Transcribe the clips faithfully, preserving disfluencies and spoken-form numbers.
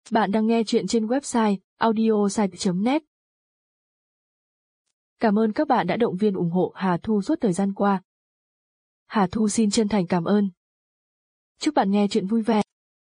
Bạn đang nghe chuyện trên website audiosite chấm net. Cảm ơn các bạn đã động viên ủng hộ Hà Thu suốt thời gian qua. Hà Thu xin chân thành cảm ơn. Chúc bạn nghe chuyện vui vẻ.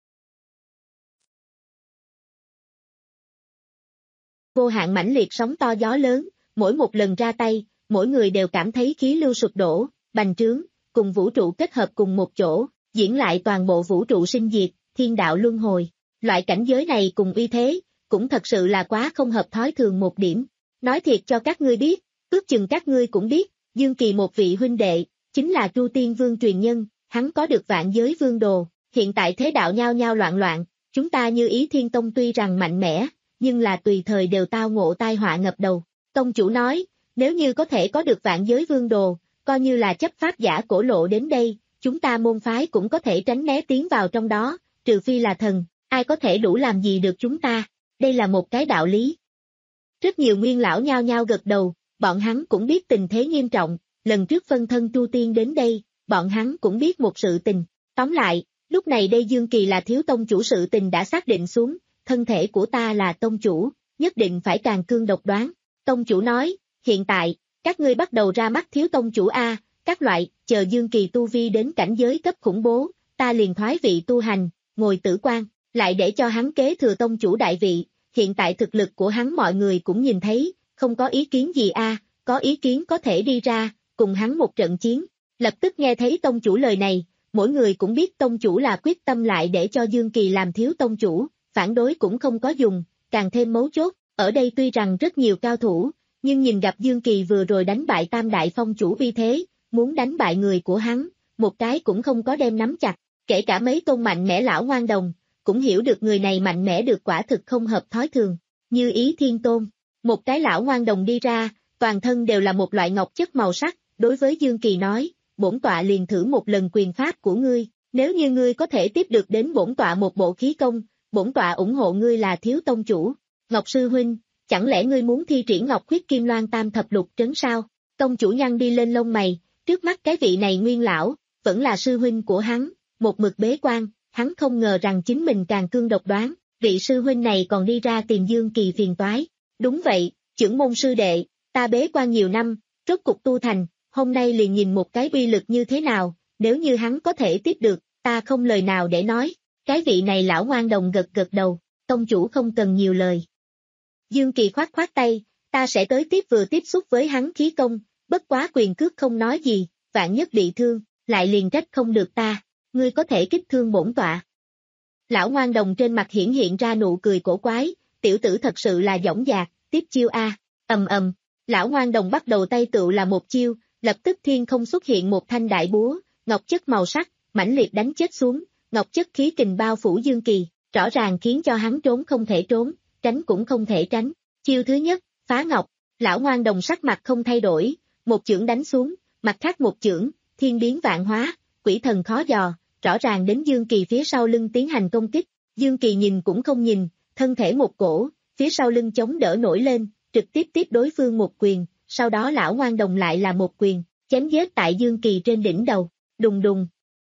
Vô hạn mãnh liệt sóng to gió lớn, mỗi một lần ra tay, mỗi người đều cảm thấy khí lưu sụp đổ, bành trướng, cùng vũ trụ kết hợp cùng một chỗ, diễn lại toàn bộ vũ trụ sinh diệt, thiên đạo luân hồi. Loại cảnh giới này cùng uy thế, cũng thật sự là quá không hợp thói thường một điểm. Nói thiệt cho các ngươi biết, ước chừng các ngươi cũng biết, Dương Kỳ một vị huynh đệ, chính là Chu Tiên Vương truyền nhân, hắn có được vạn giới vương đồ, hiện tại thế đạo nhao nhao loạn loạn, chúng ta Như Ý Thiên Tông tuy rằng mạnh mẽ, nhưng là tùy thời đều tao ngộ tai họa ngập đầu. Tông chủ nói, nếu như có thể có được vạn giới vương đồ, coi như là chấp pháp giả cổ lộ đến đây, chúng ta môn phái cũng có thể tránh né tiến vào trong đó, trừ phi là thần, ai có thể đủ làm gì được chúng ta, đây là một cái đạo lý. Rất nhiều nguyên lão nhao nhao gật đầu, bọn hắn cũng biết tình thế nghiêm trọng, lần trước phân thân Chu Tiên đến đây, bọn hắn cũng biết một sự tình. Tóm lại, lúc này đây Dương Kỳ là thiếu tông chủ, sự tình đã xác định xuống, thân thể của ta là tông chủ, nhất định phải càng cương độc đoán. Tông chủ nói, hiện tại, các ngươi bắt đầu ra mắt thiếu tông chủ A, các loại, chờ Dương Kỳ tu vi đến cảnh giới cấp khủng bố, ta liền thoái vị tu hành, ngồi tử quan, lại để cho hắn kế thừa tông chủ đại vị, hiện tại thực lực của hắn mọi người cũng nhìn thấy, không có ý kiến gì A, có ý kiến có thể đi ra, cùng hắn một trận chiến. Lập tức nghe thấy tông chủ lời này, mỗi người cũng biết tông chủ là quyết tâm lại để cho Dương Kỳ làm thiếu tông chủ, phản đối cũng không có dùng, càng thêm mấu chốt, ở đây tuy rằng rất nhiều cao thủ, nhưng nhìn gặp Dương Kỳ vừa rồi đánh bại Tam Đại Phong chủ uy thế, muốn đánh bại người của hắn, một cái cũng không có đem nắm chặt, kể cả mấy tôn mạnh mẽ lão ngoan đồng, cũng hiểu được người này mạnh mẽ được quả thực không hợp thói thường. Như Ý Thiên Tôn, một cái lão ngoan đồng đi ra, toàn thân đều là một loại ngọc chất màu sắc, đối với Dương Kỳ nói, bổn tọa liền thử một lần quyền pháp của ngươi, nếu như ngươi có thể tiếp được đến bổn tọa một bộ khí công, bổn tọa ủng hộ ngươi là thiếu tông chủ. Ngọc sư huynh, chẳng lẽ ngươi muốn thi triển Ngọc Khuyết Kim Loan Tam Thập Lục Trấn sao? Tông chủ nhăn đi lên lông mày, trước mắt cái vị này nguyên lão, vẫn là sư huynh của hắn, một mực bế quan, hắn không ngờ rằng chính mình càng cương độc đoán, vị sư huynh này còn đi ra tìm Dương Kỳ phiền toái. Đúng vậy, chưởng môn sư đệ, ta bế quan nhiều năm, rốt cục tu thành, hôm nay liền nhìn một cái uy lực như thế nào, nếu như hắn có thể tiếp được, ta không lời nào để nói. Cái vị này lão ngoan đồng gật gật đầu, tông chủ không cần nhiều lời. Dương Kỳ khoát khoát tay, ta sẽ tới tiếp vừa tiếp xúc với hắn khí công, bất quá quyền cước không nói gì, vạn nhất bị thương, lại liền trách không được ta, ngươi có thể kích thương bổn tọa. Lão ngoan đồng trên mặt hiển hiện ra nụ cười cổ quái, tiểu tử thật sự là dõng dạc, tiếp chiêu A, ầm ầm, lão ngoan đồng bắt đầu tay tựu là một chiêu, lập tức thiên không xuất hiện một thanh đại búa, ngọc chất màu sắc, mãnh liệt đánh chết xuống, ngọc chất khí kình bao phủ Dương Kỳ, rõ ràng khiến cho hắn trốn không thể trốn, tránh cũng không thể tránh. Chiêu thứ nhất, phá ngọc, lão ngoan đồng sắc mặt không thay đổi, một chưởng đánh xuống, mặt khác một chưởng, thiên biến vạn hóa, quỷ thần khó dò, rõ ràng đến Dương Kỳ phía sau lưng tiến hành công kích. Dương Kỳ nhìn cũng không nhìn, thân thể một cổ, phía sau lưng chống đỡ nổi lên, trực tiếp tiếp đối phương một quyền, sau đó lão ngoan đồng lại là một quyền, chém giết tại Dương Kỳ trên đỉnh đầu, đùng đùng.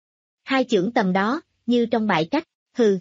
Hai chưởng tầm đó, như trong bãi cách, hừ.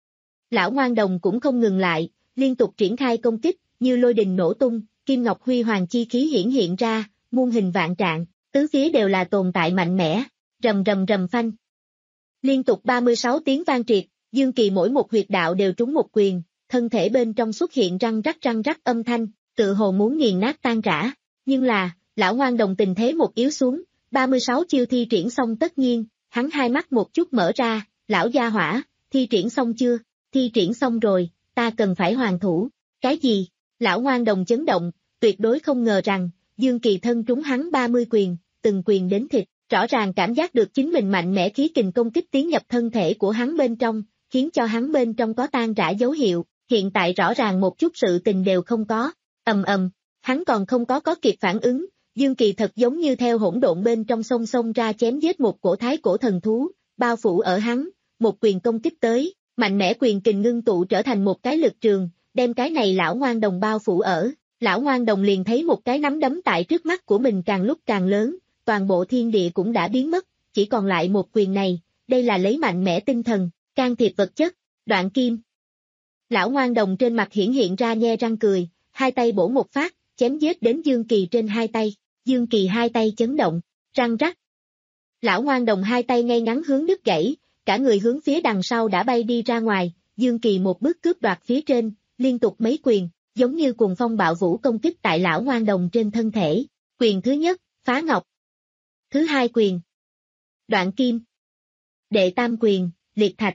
Lão ngoan đồng cũng không ngừng lại, liên tục triển khai công kích, như lôi đình nổ tung, kim ngọc huy hoàng chi khí hiển hiện ra, muôn hình vạn trạng, tứ phía đều là tồn tại mạnh mẽ, rầm rầm rầm phanh. Liên tục ba mươi sáu tiếng vang triệt, Dương Kỳ mỗi một huyệt đạo đều trúng một quyền, thân thể bên trong xuất hiện răng rắc răng rắc âm thanh, tự hồ muốn nghiền nát tan rã, nhưng là, lão ngoan đồng tình thế một yếu xuống, ba mươi sáu chiêu thi triển xong tất nhiên, hắn hai mắt một chút mở ra, lão gia hỏa, thi triển xong chưa? Thi triển xong rồi, ta cần phải hoàn thủ. Cái gì? Lão ngoan đồng chấn động, tuyệt đối không ngờ rằng, Dương Kỳ thân trúng hắn ba mươi quyền, từng quyền đến thịt, rõ ràng cảm giác được chính mình mạnh mẽ khí kình công kích tiến nhập thân thể của hắn bên trong, khiến cho hắn bên trong có tan rã dấu hiệu, hiện tại rõ ràng một chút sự tình đều không có, ầm ầm, hắn còn không có có kịp phản ứng, Dương Kỳ thật giống như theo hỗn độn bên trong sông sông ra chém giết một cổ thái cổ thần thú, bao phủ ở hắn, một quyền công kích tới, mạnh mẽ quyền kình ngưng tụ trở thành một cái lực trường, đem cái này lão ngoan đồng bao phủ ở, lão ngoan đồng liền thấy một cái nắm đấm tại trước mắt của mình càng lúc càng lớn, toàn bộ thiên địa cũng đã biến mất, chỉ còn lại một quyền này, đây là lấy mạnh mẽ tinh thần, can thiệp vật chất, đoạn kim. Lão ngoan đồng trên mặt hiển hiện ra nhe răng cười, hai tay bổ một phát, chém giết đến Dương Kỳ trên hai tay. Dương Kỳ hai tay chấn động, răng rắc. Lão ngoan đồng hai tay ngay ngắn hướng đứt gãy, cả người hướng phía đằng sau đã bay đi ra ngoài, Dương Kỳ một bước cướp đoạt phía trên, liên tục mấy quyền, giống như cuồng phong bạo vũ công kích tại lão ngoan đồng trên thân thể. Quyền thứ nhất, phá ngọc. Thứ hai quyền, đoạn kim. Đệ tam quyền, liệt thạch.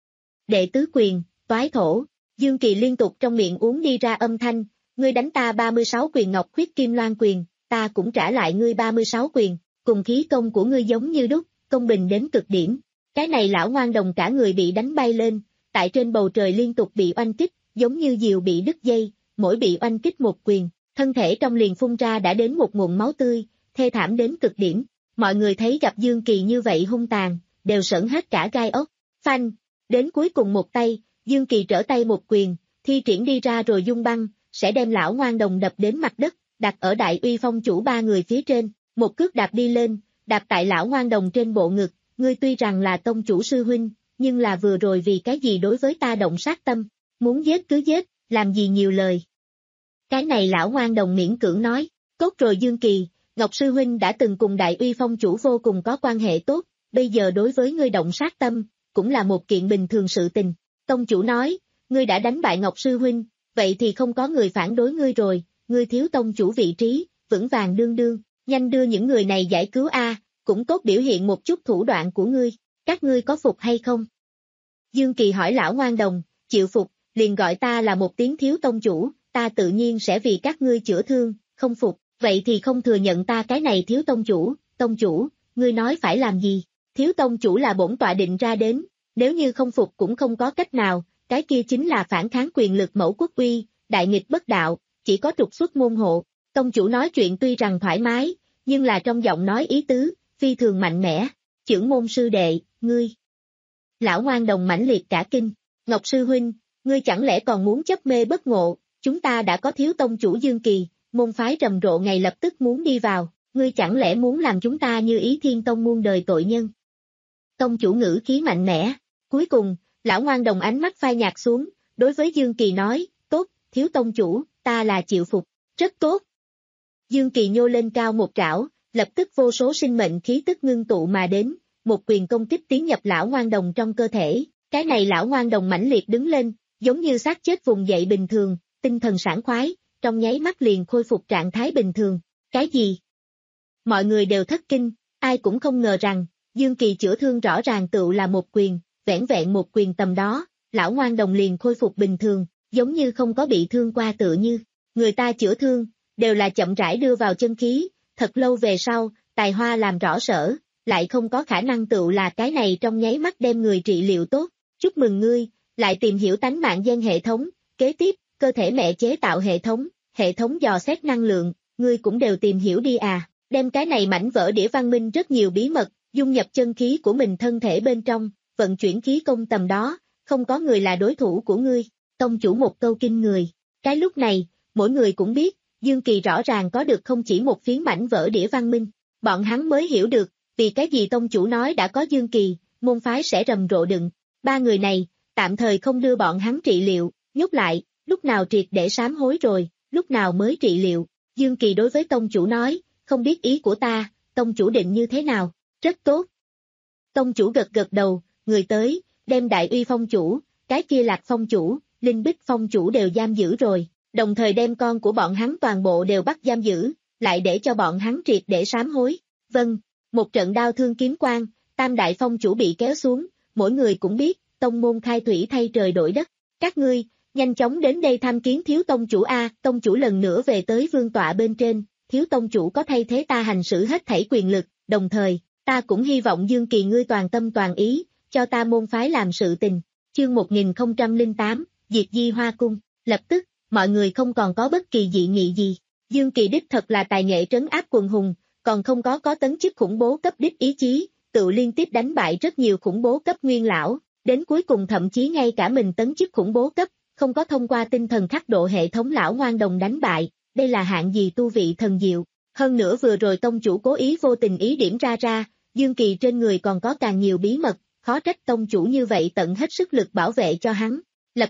Đệ tứ quyền, toái thổ. Dương Kỳ liên tục trong miệng uống đi ra âm thanh, ngươi đánh ta ba mươi sáu quyền ngọc khuyết kim loan quyền, ta cũng trả lại ngươi ba mươi sáu quyền, cùng khí công của ngươi giống như đúc, công bình đến cực điểm. Cái này lão ngoan đồng cả người bị đánh bay lên, tại trên bầu trời liên tục bị oanh kích, giống như diều bị đứt dây, mỗi bị oanh kích một quyền, thân thể trong liền phun ra đã đến một nguồn máu tươi, thê thảm đến cực điểm. Mọi người thấy gặp Dương Kỳ như vậy hung tàn, đều sởn hết cả gai ốc. Phanh, đến cuối cùng một tay, Dương Kỳ trở tay một quyền, thi triển đi ra rồi dung băng, sẽ đem lão ngoan đồng đập đến mặt đất, đặt ở Đại Uy Phong chủ ba người phía trên, một cước đạp đi lên, đạp tại lão ngoan đồng trên bộ ngực, ngươi tuy rằng là tông chủ sư huynh, nhưng là vừa rồi vì cái gì đối với ta động sát tâm, muốn giết cứ giết, làm gì nhiều lời. Cái này lão ngoan đồng miễn cưỡng nói, cốt rồi Dương Kỳ, Ngọc sư huynh đã từng cùng Đại Uy Phong chủ vô cùng có quan hệ tốt, bây giờ đối với ngươi động sát tâm, cũng là một kiện bình thường sự tình. Tông chủ nói, ngươi đã đánh bại Ngọc sư huynh, vậy thì không có người phản đối ngươi rồi, ngươi thiếu tông chủ vị trí, vững vàng đương đương, nhanh đưa những người này giải cứu a, cũng tốt biểu hiện một chút thủ đoạn của ngươi, các ngươi có phục hay không? Dương Kỳ hỏi lão ngoan đồng, chịu phục, liền gọi ta là một tiếng thiếu tông chủ, ta tự nhiên sẽ vì các ngươi chữa thương, không phục, vậy thì không thừa nhận ta cái này thiếu tông chủ, tông chủ, ngươi nói phải làm gì? Thiếu tông chủ là bổn tọa định ra đến, nếu như không phục cũng không có cách nào, cái kia chính là phản kháng quyền lực mẫu quốc uy, đại nghịch bất đạo, chỉ có trục xuất môn hộ. Tông chủ nói chuyện tuy rằng thoải mái, nhưng là trong giọng nói ý tứ, phi thường mạnh mẽ. Chưởng môn sư đệ, ngươi. Lão ngoan đồng mãnh liệt cả kinh, Ngọc sư huynh, ngươi chẳng lẽ còn muốn chấp mê bất ngộ, chúng ta đã có thiếu tông chủ Dương Kỳ, môn phái rầm rộ ngày lập tức muốn đi vào, ngươi chẳng lẽ muốn làm chúng ta như Ý Thiên Tông muôn đời tội nhân? Tông chủ ngữ khí mạnh mẽ, cuối cùng, lão ngoan đồng ánh mắt phai nhạt xuống, đối với Dương Kỳ nói, tốt, thiếu tông chủ, ta là chịu phục, rất tốt. Dương Kỳ nhô lên cao một trảo, lập tức vô số sinh mệnh khí tức ngưng tụ mà đến, một quyền công kích tiến nhập lão ngoan đồng trong cơ thể, cái này lão ngoan đồng mãnh liệt đứng lên, giống như xác chết vùng dậy bình thường, tinh thần sảng khoái, trong nháy mắt liền khôi phục trạng thái bình thường, cái gì? Mọi người đều thất kinh, ai cũng không ngờ rằng, Dương Kỳ chữa thương rõ ràng tựu là một quyền, vẻn vẹn một quyền tầm đó, lão ngoan đồng liền khôi phục bình thường, giống như không có bị thương qua tựa như, người ta chữa thương, đều là chậm rãi đưa vào chân khí, thật lâu về sau, tài hoa làm rõ sở, lại không có khả năng tựu là cái này trong nháy mắt đem người trị liệu tốt, chúc mừng ngươi, lại tìm hiểu tánh mạng gen hệ thống, kế tiếp, cơ thể mẹ chế tạo hệ thống, hệ thống dò xét năng lượng, ngươi cũng đều tìm hiểu đi à, đem cái này mảnh vỡ đĩa văn minh rất nhiều bí mật, dung nhập chân khí của mình thân thể bên trong, vận chuyển khí công tầm đó, không có người là đối thủ của ngươi, tông chủ một câu kinh người, cái lúc này, mỗi người cũng biết, Dương Kỳ rõ ràng có được không chỉ một phiến mảnh vỡ đĩa văn minh, bọn hắn mới hiểu được, vì cái gì tông chủ nói đã có Dương Kỳ, môn phái sẽ rầm rộ đựng, ba người này, tạm thời không đưa bọn hắn trị liệu, nhốt lại, lúc nào triệt để sám hối rồi, lúc nào mới trị liệu, Dương Kỳ đối với tông chủ nói, không biết ý của ta, tông chủ định như thế nào, rất tốt. Tông chủ gật gật đầu, người tới, đem Đại Uy Phong chủ, cái kia Lạc Phong chủ, Linh Bích Phong chủ đều giam giữ rồi, đồng thời đem con của bọn hắn toàn bộ đều bắt giam giữ, lại để cho bọn hắn triệt để sám hối. Vâng, một trận đao thương kiếm quang, Tam Đại Phong chủ bị kéo xuống, mỗi người cũng biết, tông môn khai thủy thay trời đổi đất, các ngươi, nhanh chóng đến đây tham kiến thiếu tông chủ A, tông chủ lần nữa về tới vương tọa bên trên, thiếu tông chủ có thay thế ta hành xử hết thảy quyền lực, đồng thời, ta cũng hy vọng Dương Kỳ ngươi toàn tâm toàn ý, cho ta môn phái làm sự tình. Chương một nghìn không trăm lẻ tám, Diệt Di Hoa Cung, lập tức, mọi người không còn có bất kỳ dị nghị gì. Dương Kỳ đích thật là tài nghệ trấn áp quần hùng, còn không có có tấn chức khủng bố cấp đích ý chí, tự liên tiếp đánh bại rất nhiều khủng bố cấp nguyên lão, đến cuối cùng thậm chí ngay cả mình tấn chức khủng bố cấp, không có thông qua tinh thần khắc độ hệ thống lão ngoan đồng đánh bại, đây là hạng gì tu vị thần diệu. Hơn nữa vừa rồi tông chủ cố ý vô tình ý điểm ra ra, Dương Kỳ trên người còn có càng nhiều bí mật, khó trách tông chủ như vậy tận hết sức lực bảo vệ cho hắn. Lập tức,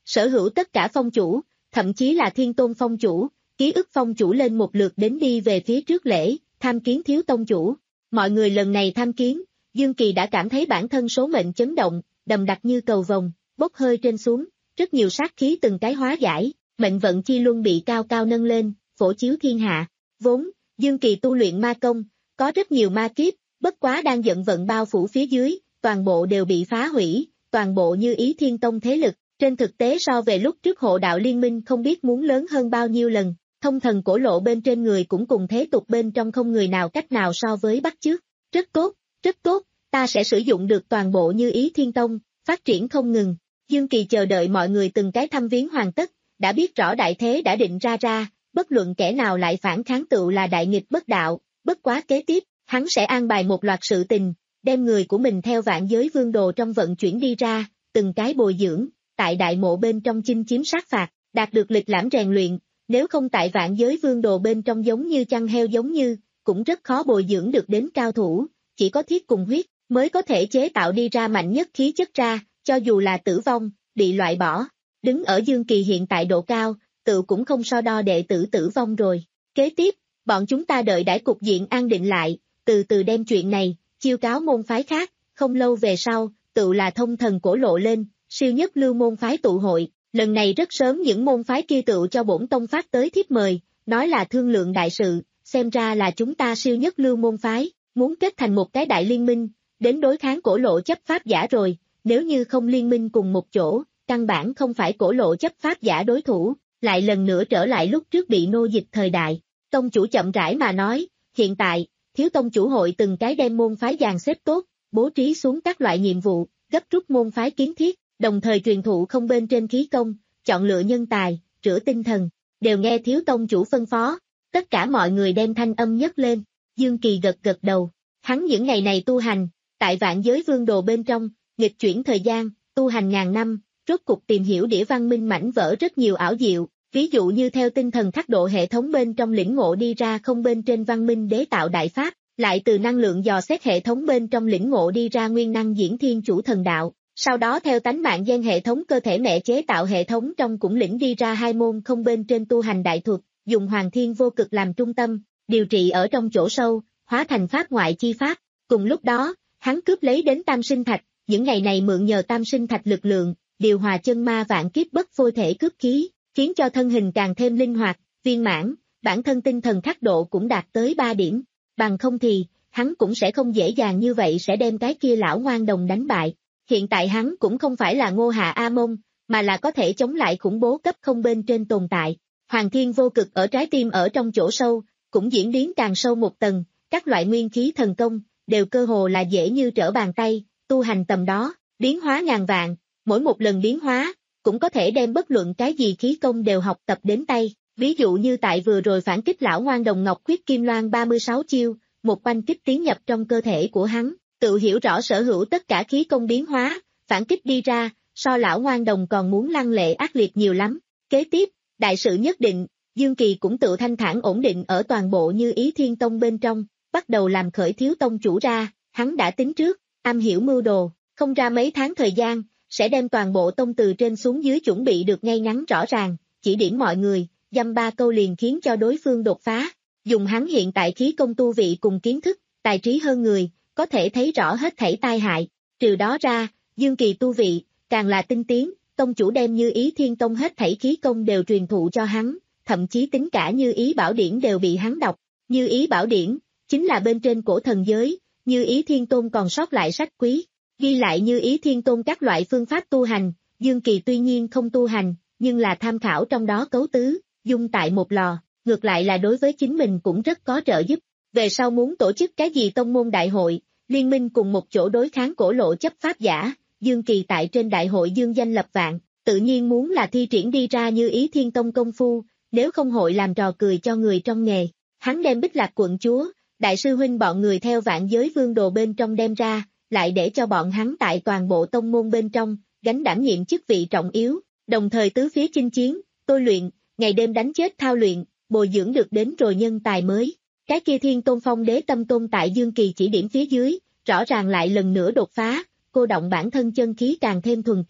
sở hữu tất cả phong chủ, thậm chí là thiên tôn phong chủ, ký ức phong chủ lên một lượt đến đi về phía trước lễ, tham kiến thiếu tông chủ. Mọi người lần này tham kiến, Dương Kỳ đã cảm thấy bản thân số mệnh chấn động, đầm đặc như cầu vồng, bốc hơi trên xuống, rất nhiều sát khí từng cái hóa giải, mệnh vận chi luân bị cao cao nâng lên, phổ chiếu thiên hạ. Vốn, Dương Kỳ tu luyện ma công, có rất nhiều ma kiếp, bất quá đang giận vận bao phủ phía dưới, toàn bộ đều bị phá hủy, toàn bộ Như Ý Thiên Tông thế lực, trên thực tế so về lúc trước hộ đạo liên minh không biết muốn lớn hơn bao nhiêu lần, thông thần cổ lộ bên trên người cũng cùng thế tục bên trong không người nào cách nào so với bắt chước. Rất tốt, rất tốt, ta sẽ sử dụng được toàn bộ Như Ý Thiên Tông, phát triển không ngừng. Dương Kỳ chờ đợi mọi người từng cái thăm viếng hoàn tất, đã biết rõ đại thế đã định ra ra, bất luận kẻ nào lại phản kháng tựu là đại nghịch bất đạo, bất quá kế tiếp, hắn sẽ an bài một loạt sự tình, đem người của mình theo vạn giới vương đồ trong vận chuyển đi ra, từng cái bồi dưỡng, tại đại mộ bên trong chinh chiếm sát phạt, đạt được lịch lãm rèn luyện, nếu không tại vạn giới vương đồ bên trong giống như chăn heo giống như, cũng rất khó bồi dưỡng được đến cao thủ, chỉ có thiết cùng huyết, mới có thể chế tạo đi ra mạnh nhất khí chất ra, cho dù là tử vong, bị loại bỏ. Đứng ở Dương Kỳ hiện tại độ cao, tự cũng không so đo đệ tử tử vong rồi. Kế tiếp, bọn chúng ta đợi đãi cục diện an định lại, từ từ đem chuyện này, chiêu cáo môn phái khác, không lâu về sau, tự là thông thần cổ lộ lên, siêu nhất lưu môn phái tụ hội, lần này rất sớm những môn phái kia tự cho bổn tông phát tới thiếp mời, nói là thương lượng đại sự, xem ra là chúng ta siêu nhất lưu môn phái, muốn kết thành một cái đại liên minh, đến đối kháng cổ lộ chấp pháp giả rồi, nếu như không liên minh cùng một chỗ, căn bản không phải cổ lộ chấp pháp giả đối thủ, lại lần nữa trở lại lúc trước bị nô dịch thời đại. Tông chủ chậm rãi mà nói, hiện tại, thiếu tông chủ hội từng cái đem môn phái dàn xếp tốt, bố trí xuống các loại nhiệm vụ, gấp rút môn phái kiến thiết, đồng thời truyền thụ không bên trên khí công, chọn lựa nhân tài, rửa tinh thần, đều nghe thiếu tông chủ phân phó, tất cả mọi người đem thanh âm nhất lên, Dương Kỳ gật gật đầu, hắn những ngày này tu hành, tại vạn giới vương đồ bên trong, nghịch chuyển thời gian, tu hành ngàn năm, rốt cục tìm hiểu đĩa văn minh mảnh vỡ rất nhiều ảo diệu, ví dụ như theo tinh thần khắc độ hệ thống bên trong lĩnh ngộ đi ra không bên trên văn minh đế tạo đại pháp, lại từ năng lượng dò xét hệ thống bên trong lĩnh ngộ đi ra nguyên năng diễn thiên chủ thần đạo, sau đó theo tánh mạng gen hệ thống cơ thể mẹ chế tạo hệ thống trong cũng lĩnh đi ra hai môn không bên trên tu hành đại thuật, dùng hoàng thiên vô cực làm trung tâm, điều trị ở trong chỗ sâu, hóa thành pháp ngoại chi pháp, cùng lúc đó, hắn cướp lấy đến tam sinh thạch, những ngày này mượn nhờ tam sinh thạch lực lượng, điều hòa chân ma vạn kiếp bất phôi thể cướp khí, khiến cho thân hình càng thêm linh hoạt, viên mãn, bản thân tinh thần khắc độ cũng đạt tới ba điểm, bằng không thì, hắn cũng sẽ không dễ dàng như vậy sẽ đem cái kia lão ngoan đồng đánh bại. Hiện tại hắn cũng không phải là Ngô Hạ A Mông, mà là có thể chống lại khủng bố cấp không bên trên tồn tại. Hoàng thiên vô cực ở trái tim ở trong chỗ sâu, cũng diễn biến càng sâu một tầng, các loại nguyên khí thần công, đều cơ hồ là dễ như trở bàn tay, tu hành tầm đó, biến hóa ngàn vạn, mỗi một lần biến hóa, cũng có thể đem bất luận cái gì khí công đều học tập đến tay, ví dụ như tại vừa rồi phản kích lão ngoan đồng Ngọc Khuyết Kim Loan ba mươi sáu chiêu, một oanh kích tiến nhập trong cơ thể của hắn, tự hiểu rõ sở hữu tất cả khí công biến hóa, phản kích đi ra, so lão ngoan đồng còn muốn lăng lệ ác liệt nhiều lắm. Kế tiếp, đại sự nhất định, Dương Kỳ cũng tự thanh thản ổn định ở toàn bộ Như Ý Thiên Tông bên trong, bắt đầu làm khởi thiếu tông chủ ra, hắn đã tính trước, am hiểu mưu đồ, không ra mấy tháng thời gian, sẽ đem toàn bộ tông từ trên xuống dưới chuẩn bị được ngay ngắn rõ ràng, chỉ điểm mọi người, dăm ba câu liền khiến cho đối phương đột phá, dùng hắn hiện tại khí công tu vị cùng kiến thức, tài trí hơn người, có thể thấy rõ hết thảy tai hại, trừ đó ra, Dương Kỳ tu vị, càng là tinh tiến, tông chủ đem Như Ý Thiên Tông hết thảy khí công đều truyền thụ cho hắn, thậm chí tính cả Như Ý Bảo Điển đều bị hắn đọc, Như Ý Bảo Điển, chính là bên trên cổ thần giới, Như Ý Thiên Tôn còn sót lại sách quý, ghi lại Như Ý Thiên Tôn các loại phương pháp tu hành, Dương Kỳ tuy nhiên không tu hành, nhưng là tham khảo trong đó cấu tứ, dung tại một lò, ngược lại là đối với chính mình cũng rất có trợ giúp. Về sau muốn tổ chức cái gì tông môn đại hội, liên minh cùng một chỗ đối kháng cổ lộ chấp pháp giả, Dương Kỳ tại trên đại hội dương danh lập vạn, tự nhiên muốn là thi triển đi ra Như Ý Thiên Tông công phu, nếu không hội làm trò cười cho người trong nghề. Hắn đem Bích Lạc quận chúa, đại sư huynh bọn người theo vạn giới vương đồ bên trong đem ra, lại để cho bọn hắn tại toàn bộ tông môn bên trong, gánh đảm nhiệm chức vị trọng yếu, đồng thời tứ phía chinh chiến, tôi luyện, ngày đêm đánh chết thao luyện, bồi dưỡng được đến rồi nhân tài mới. Cái kia Thiên Tôn Phong Đế tâm tôn tại Dương Kỳ chỉ điểm phía dưới, rõ ràng lại lần nữa đột phá, cô động bản thân chân khí càng thêm thuần túy,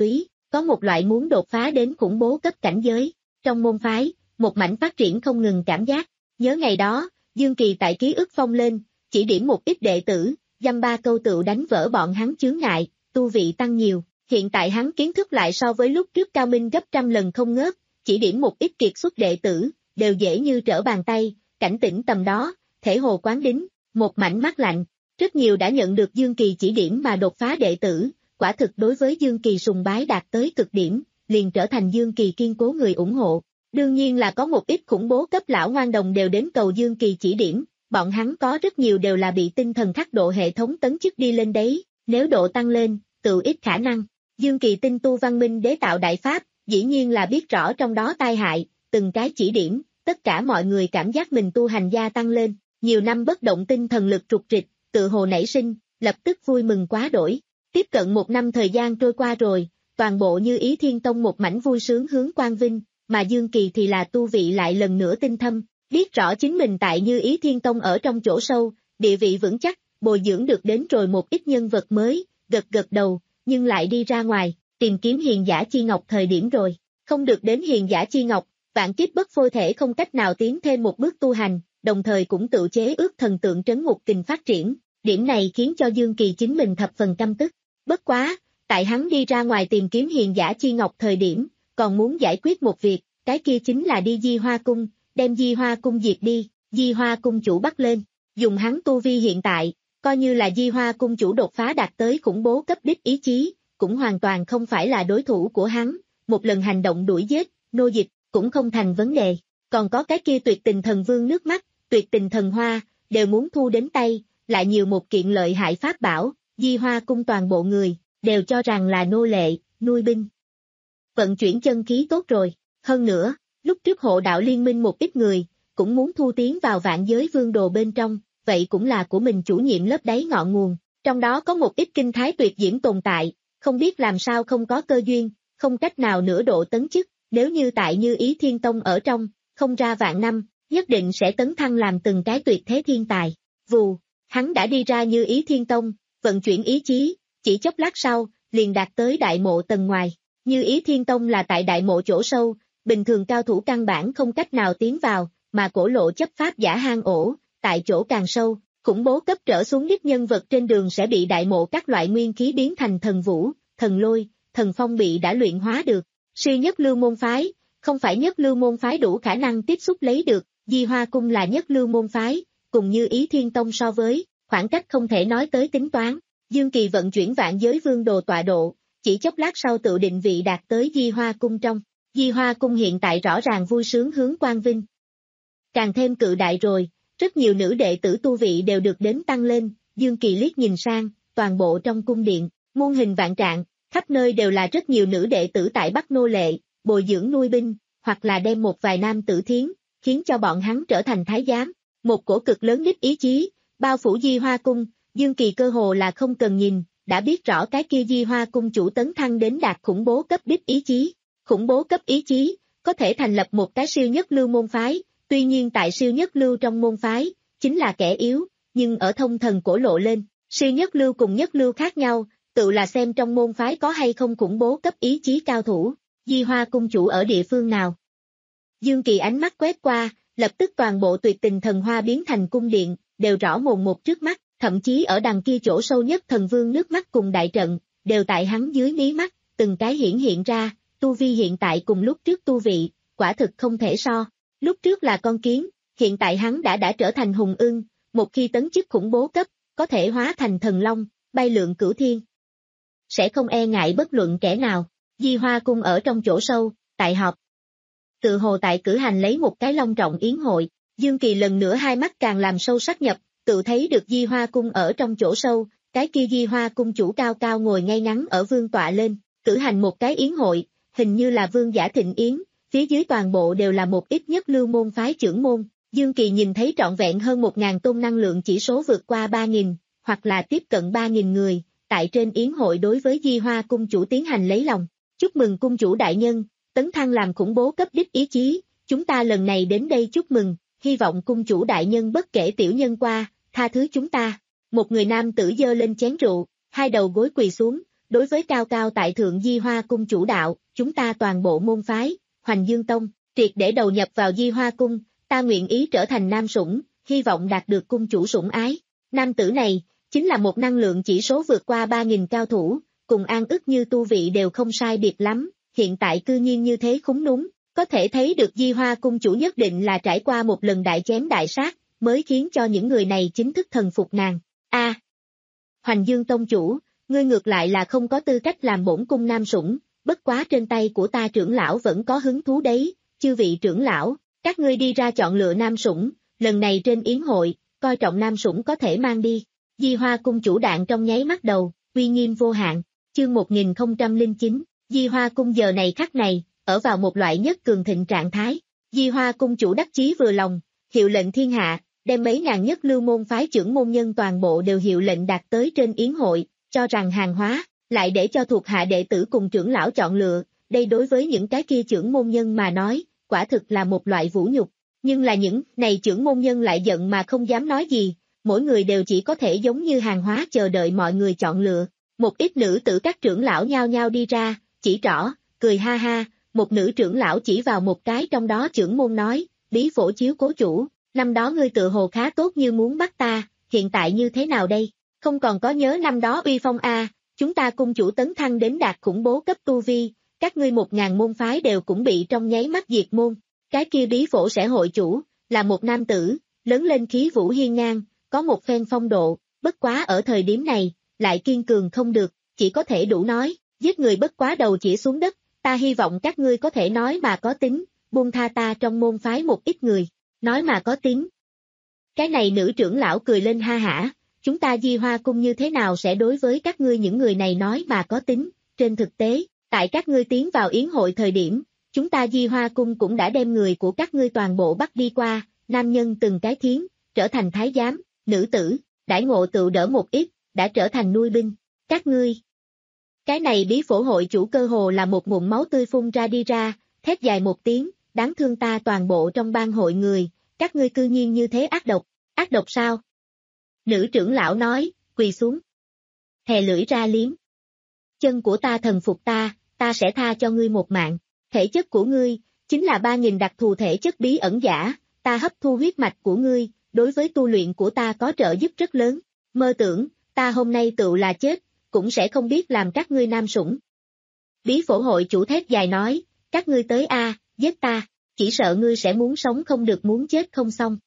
có một loại muốn đột phá đến khủng bố cấp cảnh giới. Trong môn phái, một mảnh phát triển không ngừng cảm giác. Nhớ ngày đó, Dương Kỳ tại ký ức phong lên, chỉ điểm một ít đệ tử, dăm ba câu tựu đánh vỡ bọn hắn chướng ngại, tu vị tăng nhiều. Hiện tại hắn kiến thức lại so với lúc trước cao minh gấp trăm lần không ngớt, chỉ điểm một ít kiệt xuất đệ tử, đều dễ như trở bàn tay, cảnh tỉnh tầm đó, thể hồ quán đính, một mảnh mắt lạnh. Rất nhiều đã nhận được Dương Kỳ chỉ điểm mà đột phá đệ tử, quả thực đối với Dương Kỳ sùng bái đạt tới cực điểm, liền trở thành Dương Kỳ kiên cố người ủng hộ. Đương nhiên là có một ít khủng bố cấp lão ngoan đồng đều đến cầu Dương Kỳ chỉ điểm, bọn hắn có rất nhiều đều là bị tinh thần khắc độ hệ thống tấn chức đi lên đấy, nếu độ tăng lên, tự ít khả năng. Dương Kỳ tinh tu văn minh đế tạo đại pháp, dĩ nhiên là biết rõ trong đó tai hại, từng cái chỉ điểm, tất cả mọi người cảm giác mình tu hành gia tăng lên, nhiều năm bất động tinh thần lực trục trịch, tự hồ nảy sinh, lập tức vui mừng quá đổi. Tiếp cận một năm thời gian trôi qua rồi, toàn bộ Như Ý Thiên Tông một mảnh vui sướng hướng quang vinh, mà Dương Kỳ thì là tu vị lại lần nữa tinh thâm, biết rõ chính mình tại Như Ý Thiên Tông ở trong chỗ sâu, địa vị vững chắc, bồi dưỡng được đến rồi một ít nhân vật mới, gật gật đầu, nhưng lại đi ra ngoài, tìm kiếm hiền giả chi ngọc thời điểm rồi, không được đến hiền giả chi ngọc, vạn kiếp bất phôi thể không cách nào tiến thêm một bước tu hành, đồng thời cũng tự chế ước thần tượng trấn ngục kình phát triển, điểm này khiến cho Dương Kỳ chính mình thập phần căm tức. Bất quá, tại hắn đi ra ngoài tìm kiếm hiền giả chi ngọc thời điểm, còn muốn giải quyết một việc, cái kia chính là đi Di Hoa Cung, đem Di Hoa Cung diệt đi, Di Hoa Cung chủ bắt lên, dùng hắn tu vi hiện tại, coi như là Di Hoa Cung chủ đột phá đạt tới khủng bố cấp đích ý chí, cũng hoàn toàn không phải là đối thủ của hắn, một lần hành động đuổi giết, nô dịch, cũng không thành vấn đề, còn có cái kia tuyệt tình thần vương nước mắt, tuyệt tình thần hoa, đều muốn thu đến tay, lại nhiều một kiện lợi hại pháp bảo, Di Hoa Cung toàn bộ người, đều cho rằng là nô lệ, nuôi binh. Vận chuyển chân khí tốt rồi, hơn nữa, lúc trước hộ đạo liên minh một ít người, cũng muốn thu tiến vào vạn giới vương đồ bên trong, vậy cũng là của mình chủ nhiệm lớp đáy ngọn nguồn, trong đó có một ít kinh thái tuyệt diễm tồn tại, không biết làm sao không có cơ duyên, không cách nào nửa độ tấn chức, nếu như tại Như Ý Thiên Tông ở trong, không ra vạn năm, nhất định sẽ tấn thăng làm từng cái tuyệt thế thiên tài. Vù, hắn đã đi ra Như Ý Thiên Tông, vận chuyển ý chí, chỉ chốc lát sau, liền đạt tới đại mộ tầng ngoài. Như Ý Thiên Tông là tại đại mộ chỗ sâu, bình thường cao thủ căn bản không cách nào tiến vào, mà cổ lộ chấp pháp giả hang ổ, tại chỗ càng sâu, khủng bố cấp trở xuống đích nhân vật trên đường sẽ bị đại mộ các loại nguyên khí biến thành thần vũ, thần lôi, thần phong bị đã luyện hóa được. Siêu nhất lưu môn phái, không phải nhất lưu môn phái đủ khả năng tiếp xúc lấy được, Di Hoa Cung là nhất lưu môn phái, cùng Như Ý Thiên Tông so với, khoảng cách không thể nói tới tính toán. Dương Kỳ vận chuyển vạn giới vương đồ tọa độ, chỉ chốc lát sau tự định vị đạt tới Di Hoa Cung trong. Di Hoa Cung hiện tại rõ ràng vui sướng hướng quang vinh. Càng thêm cự đại rồi, rất nhiều nữ đệ tử tu vị đều được đến tăng lên, Dương Kỳ liếc nhìn sang, toàn bộ trong cung điện, muôn hình vạn trạng, khắp nơi đều là rất nhiều nữ đệ tử tại Bắc nô lệ, bồi dưỡng nuôi binh, hoặc là đem một vài nam tử thiến, khiến cho bọn hắn trở thành thái giám. Một cổ cực lớn đích ý chí, bao phủ Di Hoa Cung, Dương Kỳ cơ hồ là không cần nhìn, đã biết rõ cái kia Di Hoa Cung chủ tấn thăng đến đạt khủng bố cấp đích ý chí. Khủng bố cấp ý chí, có thể thành lập một cái siêu nhất lưu môn phái, tuy nhiên tại siêu nhất lưu trong môn phái, chính là kẻ yếu, nhưng ở thông thần cổ lộ lên, siêu nhất lưu cùng nhất lưu khác nhau, tự là xem trong môn phái có hay không khủng bố cấp ý chí cao thủ, Di Hoa Cung chủ ở địa phương nào. Dương Kỳ ánh mắt quét qua, lập tức toàn bộ tuyệt tình thần hoa biến thành cung điện, đều rõ mồn một trước mắt, thậm chí ở đằng kia chỗ sâu nhất thần vương nước mắt cùng đại trận, đều tại hắn dưới mí mắt, từng cái hiển hiện ra, tu vi hiện tại cùng lúc trước tu vị, quả thực không thể so. Lúc trước là con kiến, hiện tại hắn đã đã trở thành hùng ưng, một khi tấn chức khủng bố cấp, có thể hóa thành thần long, bay lượn cửu thiên. Sẽ không e ngại bất luận kẻ nào, Di Hoa Cung ở trong chỗ sâu, tại họp. Tự hồ tại cử hành lấy một cái long trọng yến hội, Dương Kỳ lần nữa hai mắt càng làm sâu sắc nhập, tự thấy được Di Hoa Cung ở trong chỗ sâu, cái kia Di Hoa Cung chủ cao cao ngồi ngay ngắn ở vương tọa lên, cử hành một cái yến hội, hình như là vương giả thịnh yến, phía dưới toàn bộ đều là một ít nhất lưu môn phái trưởng môn. Dương Kỳ nhìn thấy trọn vẹn hơn một ngàn tôn năng lượng chỉ số vượt qua ba nghìn, hoặc là tiếp cận ba nghìn người, tại trên yến hội đối với Di Hoa Cung chủ tiến hành lấy lòng. Chúc mừng cung chủ đại nhân, tấn thăng làm khủng bố cấp đích ý chí, chúng ta lần này đến đây chúc mừng, hy vọng cung chủ đại nhân bất kể tiểu nhân qua, tha thứ chúng ta. Một người nam tử giơ lên chén rượu, hai đầu gối quỳ xuống, đối với cao cao tại thượng Di Hoa Cung chủ đạo, chúng ta toàn bộ môn phái, Hoành Dương Tông, triệt để đầu nhập vào Di Hoa Cung, ta nguyện ý trở thành nam sủng, hy vọng đạt được cung chủ sủng ái. Nam tử này, chính là một năng lượng chỉ số vượt qua ba nghìn cao thủ, cùng An ức như tu vị đều không sai biệt lắm, hiện tại cư nhiên như thế khúng núm, có thể thấy được Di Hoa Cung chủ nhất định là trải qua một lần đại chém đại sát, mới khiến cho những người này chính thức thần phục nàng. A, à, Hoành Dương Tông chủ, ngươi ngược lại là không có tư cách làm bổn cung nam sủng, bất quá trên tay của ta trưởng lão vẫn có hứng thú đấy, chư vị trưởng lão, các ngươi đi ra chọn lựa nam sủng, lần này trên yến hội, coi trọng nam sủng có thể mang đi. Di Hoa Cung chủ đạn trong nháy mắt đầu, uy nghiêm vô hạn, chương một nghìn không trăm lẻ chín, Di Hoa Cung giờ này khắc này, ở vào một loại nhất cường thịnh trạng thái. Di Hoa Cung chủ đắc chí vừa lòng, hiệu lệnh thiên hạ, đem mấy ngàn nhất lưu môn phái trưởng môn nhân toàn bộ đều hiệu lệnh đạt tới trên yến hội, cho rằng hàng hóa, lại để cho thuộc hạ đệ tử cùng trưởng lão chọn lựa, đây đối với những cái kia trưởng môn nhân mà nói, quả thực là một loại vũ nhục. Nhưng là những này trưởng môn nhân lại giận mà không dám nói gì, mỗi người đều chỉ có thể giống như hàng hóa chờ đợi mọi người chọn lựa. Một ít nữ tử các trưởng lão nhao nhao đi ra, chỉ trỏ, cười ha ha, một nữ trưởng lão chỉ vào một cái trong đó trưởng môn nói, Bí Phổ chiếu cố chủ, năm đó ngươi tự hồ khá tốt như muốn bắt ta, hiện tại như thế nào đây? Không còn có nhớ năm đó uy phong a, à, chúng ta cung chủ tấn thăng đến đạt khủng bố cấp tu vi, các ngươi một ngàn môn phái đều cũng bị trong nháy mắt diệt môn. Cái kia Bí Phổ sẽ hội chủ, là một nam tử, lớn lên khí vũ hiên ngang, có một phen phong độ, bất quá ở thời điểm này, lại kiên cường không được, chỉ có thể đủ nói, giết người bất quá đầu chỉ xuống đất, ta hy vọng các ngươi có thể nói mà có tính, buông tha ta trong môn phái một ít người, nói mà có tính. Cái này nữ trưởng lão cười lên ha hả, chúng ta Di Hoa Cung như thế nào sẽ đối với các ngươi những người này nói mà có tính, trên thực tế, tại các ngươi tiến vào yến hội thời điểm, chúng ta Di Hoa Cung cũng đã đem người của các ngươi toàn bộ bắt đi qua, nam nhân từng cái thiến, trở thành thái giám, nữ tử, đãi ngộ tự đỡ một ít, đã trở thành nuôi binh, các ngươi. Cái này Bí Phổ hội chủ cơ hồ là một ngụm máu tươi phun ra đi ra, thét dài một tiếng, đáng thương ta toàn bộ trong ban hội người, các ngươi cư nhiên như thế ác độc, ác độc sao? Nữ trưởng lão nói, quỳ xuống. Thè lưỡi ra liếm. Chân của ta thần phục ta, ta sẽ tha cho ngươi một mạng, thể chất của ngươi, chính là ba nghìn đặc thù thể chất bí ẩn giả, ta hấp thu huyết mạch của ngươi, đối với tu luyện của ta có trợ giúp rất lớn, mơ tưởng, ta hôm nay tự là chết, cũng sẽ không biết làm các ngươi nam sủng. Bí Phổ hội chủ thét dài nói, các ngươi tới a, giết ta, chỉ sợ ngươi sẽ muốn sống không được muốn chết không xong.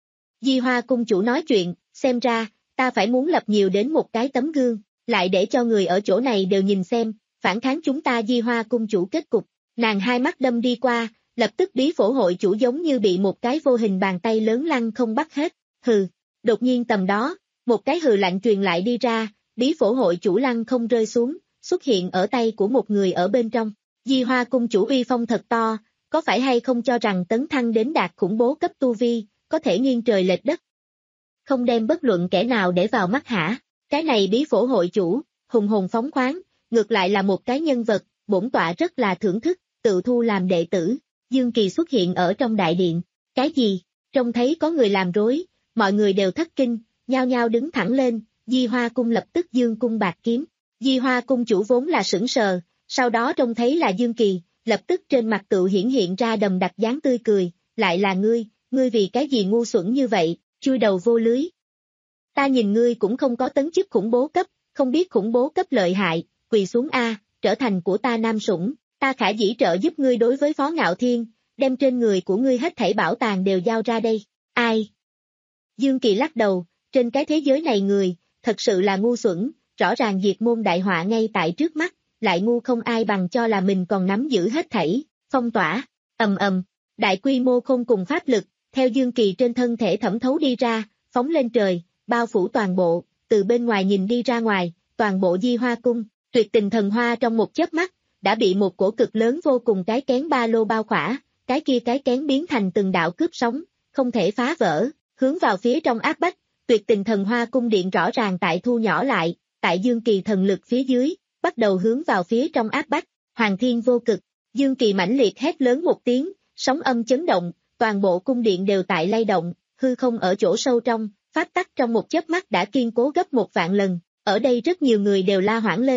Di Hoa Cung chủ nói chuyện, xem ra, ta phải muốn lập nhiều đến một cái tấm gương, lại để cho người ở chỗ này đều nhìn xem, phản kháng chúng ta Di Hoa Cung chủ kết cục. Nàng hai mắt đâm đi qua, lập tức Bí Phổ hội chủ giống như bị một cái vô hình bàn tay lớn lăng không bắt hết, hừ, đột nhiên tầm đó, một cái hừ lạnh truyền lại đi ra, Bí Phổ hội chủ lăng không rơi xuống, xuất hiện ở tay của một người ở bên trong. Di Hoa Cung chủ uy phong thật to, có phải hay không cho rằng tấn thăng đến đạt khủng bố cấp tu vi, có thể nghiêng trời lệch đất? Không đem bất luận kẻ nào để vào mắt hả? Cái này Bí Phổ hội chủ, hùng hồn phóng khoáng, ngược lại là một cái nhân vật, bổn tọa rất là thưởng thức, tự thu làm đệ tử. Dương Kỳ xuất hiện ở trong đại điện. Cái gì? Trông thấy có người làm rối, mọi người đều thất kinh, nhao nhao đứng thẳng lên, Di Hoa Cung lập tức dương cung bạc kiếm. Di Hoa Cung chủ vốn là sững sờ, sau đó trông thấy là Dương Kỳ, lập tức trên mặt tự hiển hiện ra đầm đặc dáng tươi cười, lại là ngươi, ngươi vì cái gì ngu xuẩn như vậy, chui đầu vô lưới. Ta nhìn ngươi cũng không có tấn chức khủng bố cấp, không biết khủng bố cấp lợi hại, quỳ xuống a, trở thành của ta nam sủng, ta khả dĩ trợ giúp ngươi đối với Phó Ngạo Thiên, đem trên người của ngươi hết thảy bảo tàng đều giao ra đây. Ai? Dương Kỳ lắc đầu, trên cái thế giới này người, thật sự là ngu xuẩn, rõ ràng diệt môn đại họa ngay tại trước mắt, lại ngu không ai bằng cho là mình còn nắm giữ hết thảy, phong tỏa, ầm ầm, đại quy mô không cùng pháp lực, theo Dương Kỳ trên thân thể thẩm thấu đi ra, phóng lên trời, bao phủ toàn bộ, từ bên ngoài nhìn đi ra ngoài, toàn bộ Di Hoa Cung, tuyệt tình thần hoa trong một chớp mắt, đã bị một cổ cực lớn vô cùng cái kén ba lô bao khỏa, cái kia cái kén biến thành từng đạo cướp sóng, không thể phá vỡ, hướng vào phía trong áp bách, tuyệt tình thần hoa cung điện rõ ràng tại thu nhỏ lại, tại Dương Kỳ thần lực phía dưới, bắt đầu hướng vào phía trong áp bách, hoàng thiên vô cực, Dương Kỳ mãnh liệt hét lớn một tiếng, sóng âm chấn động, toàn bộ cung điện đều tại lay động, hư không ở chỗ sâu trong, pháp tắc trong một chớp mắt đã kiên cố gấp một vạn lần, ở đây rất nhiều người đều la hoảng lên,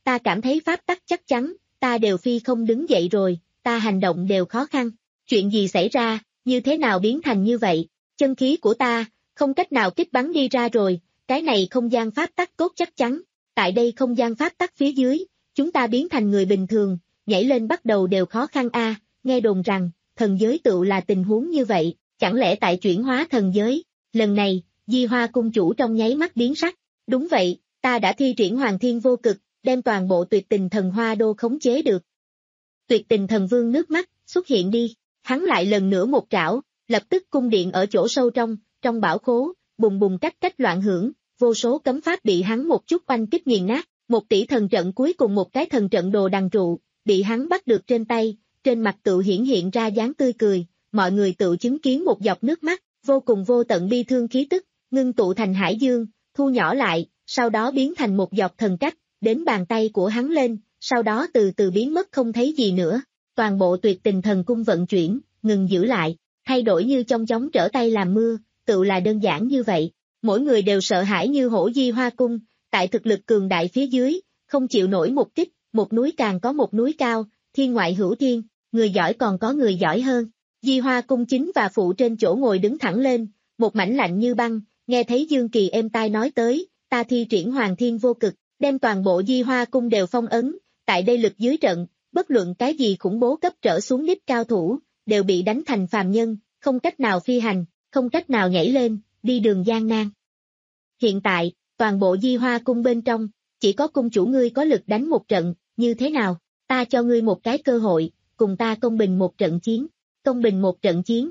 ta cảm thấy pháp tắc chắc chắn, ta đều phi không đứng dậy rồi, ta hành động đều khó khăn. Chuyện gì xảy ra, như thế nào biến thành như vậy? Chân khí của ta, không cách nào kích bắn đi ra rồi, cái này không gian pháp tắc cốt chắc chắn. Tại đây không gian pháp tắc phía dưới, chúng ta biến thành người bình thường, nhảy lên bắt đầu đều khó khăn a. Nghe đồn rằng, thần giới tựu là tình huống như vậy, chẳng lẽ tại chuyển hóa thần giới? Lần này, Di Hoa cung chủ trong nháy mắt biến sắc. Đúng vậy, ta đã thi triển Hoàng Thiên Vô Cực, đem toàn bộ tuyệt tình thần hoa đô khống chế được. Tuyệt tình thần vương nước mắt, xuất hiện đi. Hắn lại lần nữa một trảo, lập tức cung điện ở chỗ sâu trong, trong bảo khố, bùng bùng cách cách loạn hưởng, vô số cấm pháp bị hắn một chút oanh kích nghiền nát, một tỷ thần trận cuối cùng một cái thần trận đồ đằng trụ, bị hắn bắt được trên tay, trên mặt tự hiển hiện ra dáng tươi cười, mọi người tự chứng kiến một giọt nước mắt, vô cùng vô tận bi thương khí tức, ngưng tụ thành hải dương, thu nhỏ lại, sau đó biến thành một giọt thần cách, đến bàn tay của hắn lên, sau đó từ từ biến mất không thấy gì nữa. Toàn bộ tuyệt tình thần cung vận chuyển, ngừng giữ lại, thay đổi như trong chóng trở tay làm mưa, tự là đơn giản như vậy. Mỗi người đều sợ hãi như hổ Di Hoa cung, tại thực lực cường đại phía dưới, không chịu nổi một kích, một núi càng có một núi cao, thiên ngoại hữu thiên, người giỏi còn có người giỏi hơn. Di Hoa cung chính và phụ trên chỗ ngồi đứng thẳng lên, một mảnh lạnh như băng, nghe thấy Dương Kỳ êm tai nói tới, ta thi triển Hoàng Thiên Vô Cực, đem toàn bộ Di Hoa cung đều phong ấn, tại đây lực dưới trận, bất luận cái gì khủng bố cấp trở xuống đích cao thủ, đều bị đánh thành phàm nhân, không cách nào phi hành, không cách nào nhảy lên, đi đường gian nan. Hiện tại, toàn bộ Di Hoa cung bên trong, chỉ có cung chủ ngươi có lực đánh một trận, như thế nào, ta cho ngươi một cái cơ hội, cùng ta công bình một trận chiến, công bình một trận chiến.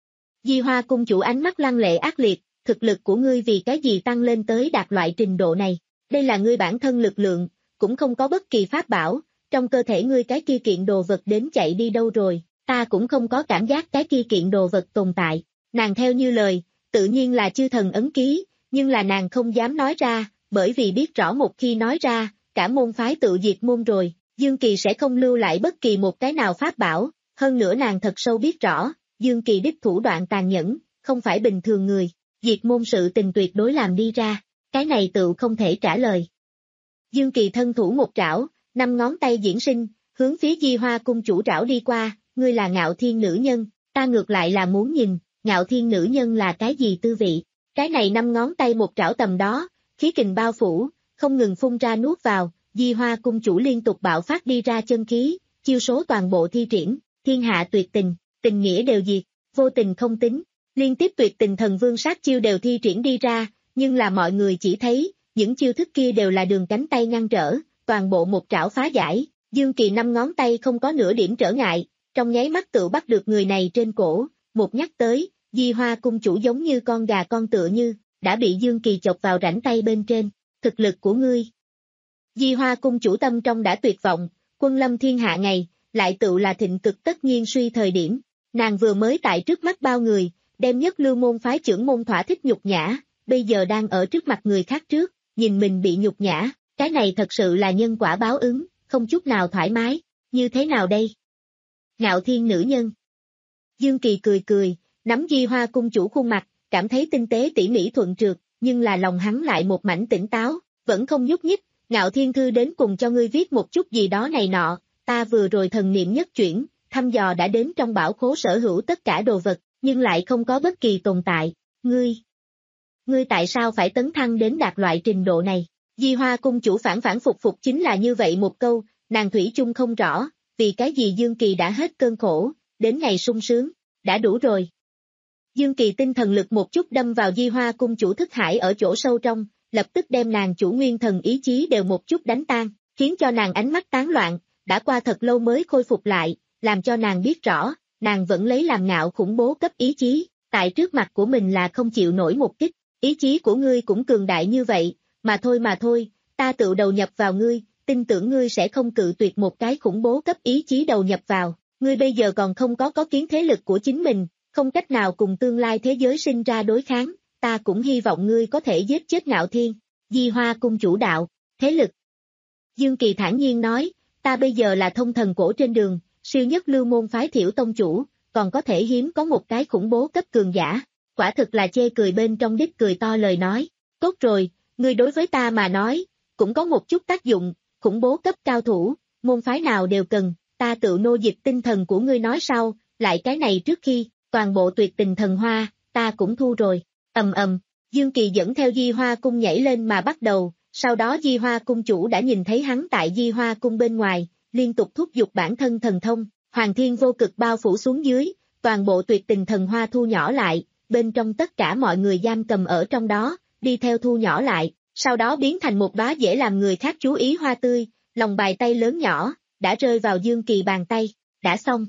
Di Hoa cung chủ ánh mắt lăng lệ ác liệt, thực lực của ngươi vì cái gì tăng lên tới đạt loại trình độ này, đây là ngươi bản thân lực lượng, cũng không có bất kỳ pháp bảo, trong cơ thể ngươi cái kia kiện đồ vật đến chạy đi đâu rồi, ta cũng không có cảm giác cái kia kiện đồ vật tồn tại, nàng theo như lời, tự nhiên là chư thần ấn ký, nhưng là nàng không dám nói ra, bởi vì biết rõ một khi nói ra, cả môn phái tự diệt môn rồi, Dương Kỳ sẽ không lưu lại bất kỳ một cái nào pháp bảo, hơn nữa nàng thật sâu biết rõ, Dương Kỳ đích thủ đoạn tàn nhẫn, không phải bình thường người, diệt môn sự tình tuyệt đối làm đi ra, cái này tự không thể trả lời. Dương Kỳ thân thủ một trảo, năm ngón tay diễn sinh, hướng phía Di Hoa cung chủ trảo đi qua, ngươi là Ngạo Thiên nữ nhân, ta ngược lại là muốn nhìn, Ngạo Thiên nữ nhân là cái gì tư vị, cái này năm ngón tay một trảo tầm đó, khí kình bao phủ, không ngừng phun ra nuốt vào, Di Hoa cung chủ liên tục bạo phát đi ra chân khí, chiêu số toàn bộ thi triển, thiên hạ tuyệt tình, tình nghĩa đều diệt, vô tình không tính, liên tiếp tuyệt tình thần vương sát chiêu đều thi triển đi ra, nhưng là mọi người chỉ thấy, những chiêu thức kia đều là đường cánh tay ngăn trở, toàn bộ một trảo phá giải, Dương Kỳ năm ngón tay không có nửa điểm trở ngại, trong nháy mắt tự bắt được người này trên cổ, một nhắc tới, Di Hoa cung chủ giống như con gà con tựa như, đã bị Dương Kỳ chọc vào rãnh tay bên trên, thực lực của ngươi. Di Hoa cung chủ tâm trong đã tuyệt vọng, quân lâm thiên hạ ngày, lại tự là thịnh cực tất nhiên suy thời điểm, nàng vừa mới tại trước mắt bao người, đem nhất lưu môn phái trưởng môn thỏa thích nhục nhã, bây giờ đang ở trước mặt người khác trước, nhìn mình bị nhục nhã, cái này thật sự là nhân quả báo ứng, không chút nào thoải mái, như thế nào đây? Ngạo Thiên nữ nhân. Dương Kỳ cười cười, nắm Di Hoa cung chủ khuôn mặt, cảm thấy tinh tế tỉ mỉ thuận trượt, nhưng là lòng hắn lại một mảnh tỉnh táo, vẫn không nhúc nhích, Ngạo Thiên thư đến cùng cho ngươi viết một chút gì đó này nọ, ta vừa rồi thần niệm nhất chuyển, thăm dò đã đến trong bảo khố sở hữu tất cả đồ vật, nhưng lại không có bất kỳ tồn tại, ngươi. Ngươi tại sao phải tấn thăng đến đạt loại trình độ này? Di Hoa cung chủ phản phản phục phục chính là như vậy một câu, nàng thủy chung không rõ, vì cái gì Dương Kỳ đã hết cơn khổ, đến ngày sung sướng, đã đủ rồi. Dương Kỳ tinh thần lực một chút đâm vào Di Hoa cung chủ thức hải ở chỗ sâu trong, lập tức đem nàng chủ nguyên thần ý chí đều một chút đánh tan, khiến cho nàng ánh mắt tán loạn, đã qua thật lâu mới khôi phục lại, làm cho nàng biết rõ, nàng vẫn lấy làm ngạo khủng bố cấp ý chí, tại trước mặt của mình là không chịu nổi một kích, ý chí của ngươi cũng cường đại như vậy, mà thôi mà thôi, ta tự đầu nhập vào ngươi, tin tưởng ngươi sẽ không cự tuyệt một cái khủng bố cấp ý chí đầu nhập vào, ngươi bây giờ còn không có có kiến thế lực của chính mình, không cách nào cùng tương lai thế giới sinh ra đối kháng, ta cũng hy vọng ngươi có thể giết chết Ngạo Thiên. Di Hoa cung chủ đạo, thế lực. Dương Kỳ thản nhiên nói, ta bây giờ là thông thần cổ trên đường, siêu nhất lưu môn phái Thiểu tông chủ, còn có thể hiếm có một cái khủng bố cấp cường giả, quả thực là chê cười bên trong đích cười to lời nói, tốt rồi, ngươi đối với ta mà nói, cũng có một chút tác dụng, khủng bố cấp cao thủ, môn phái nào đều cần, ta tự nô dịch tinh thần của ngươi nói sau, lại cái này trước khi, toàn bộ tuyệt tình thần hoa, ta cũng thu rồi, ầm ầm, Dương Kỳ dẫn theo Di Hoa cung nhảy lên mà bắt đầu, sau đó Di Hoa cung chủ đã nhìn thấy hắn tại Di Hoa cung bên ngoài, liên tục thúc giục bản thân thần thông, Hoàng Thiên vô cực bao phủ xuống dưới, toàn bộ tuyệt tình thần hoa thu nhỏ lại, bên trong tất cả mọi người giam cầm ở trong đó, đi theo thu nhỏ lại, sau đó biến thành một đóa dễ làm người khác chú ý hoa tươi, lòng bài tay lớn nhỏ, đã rơi vào Dương Kỳ bàn tay, đã xong.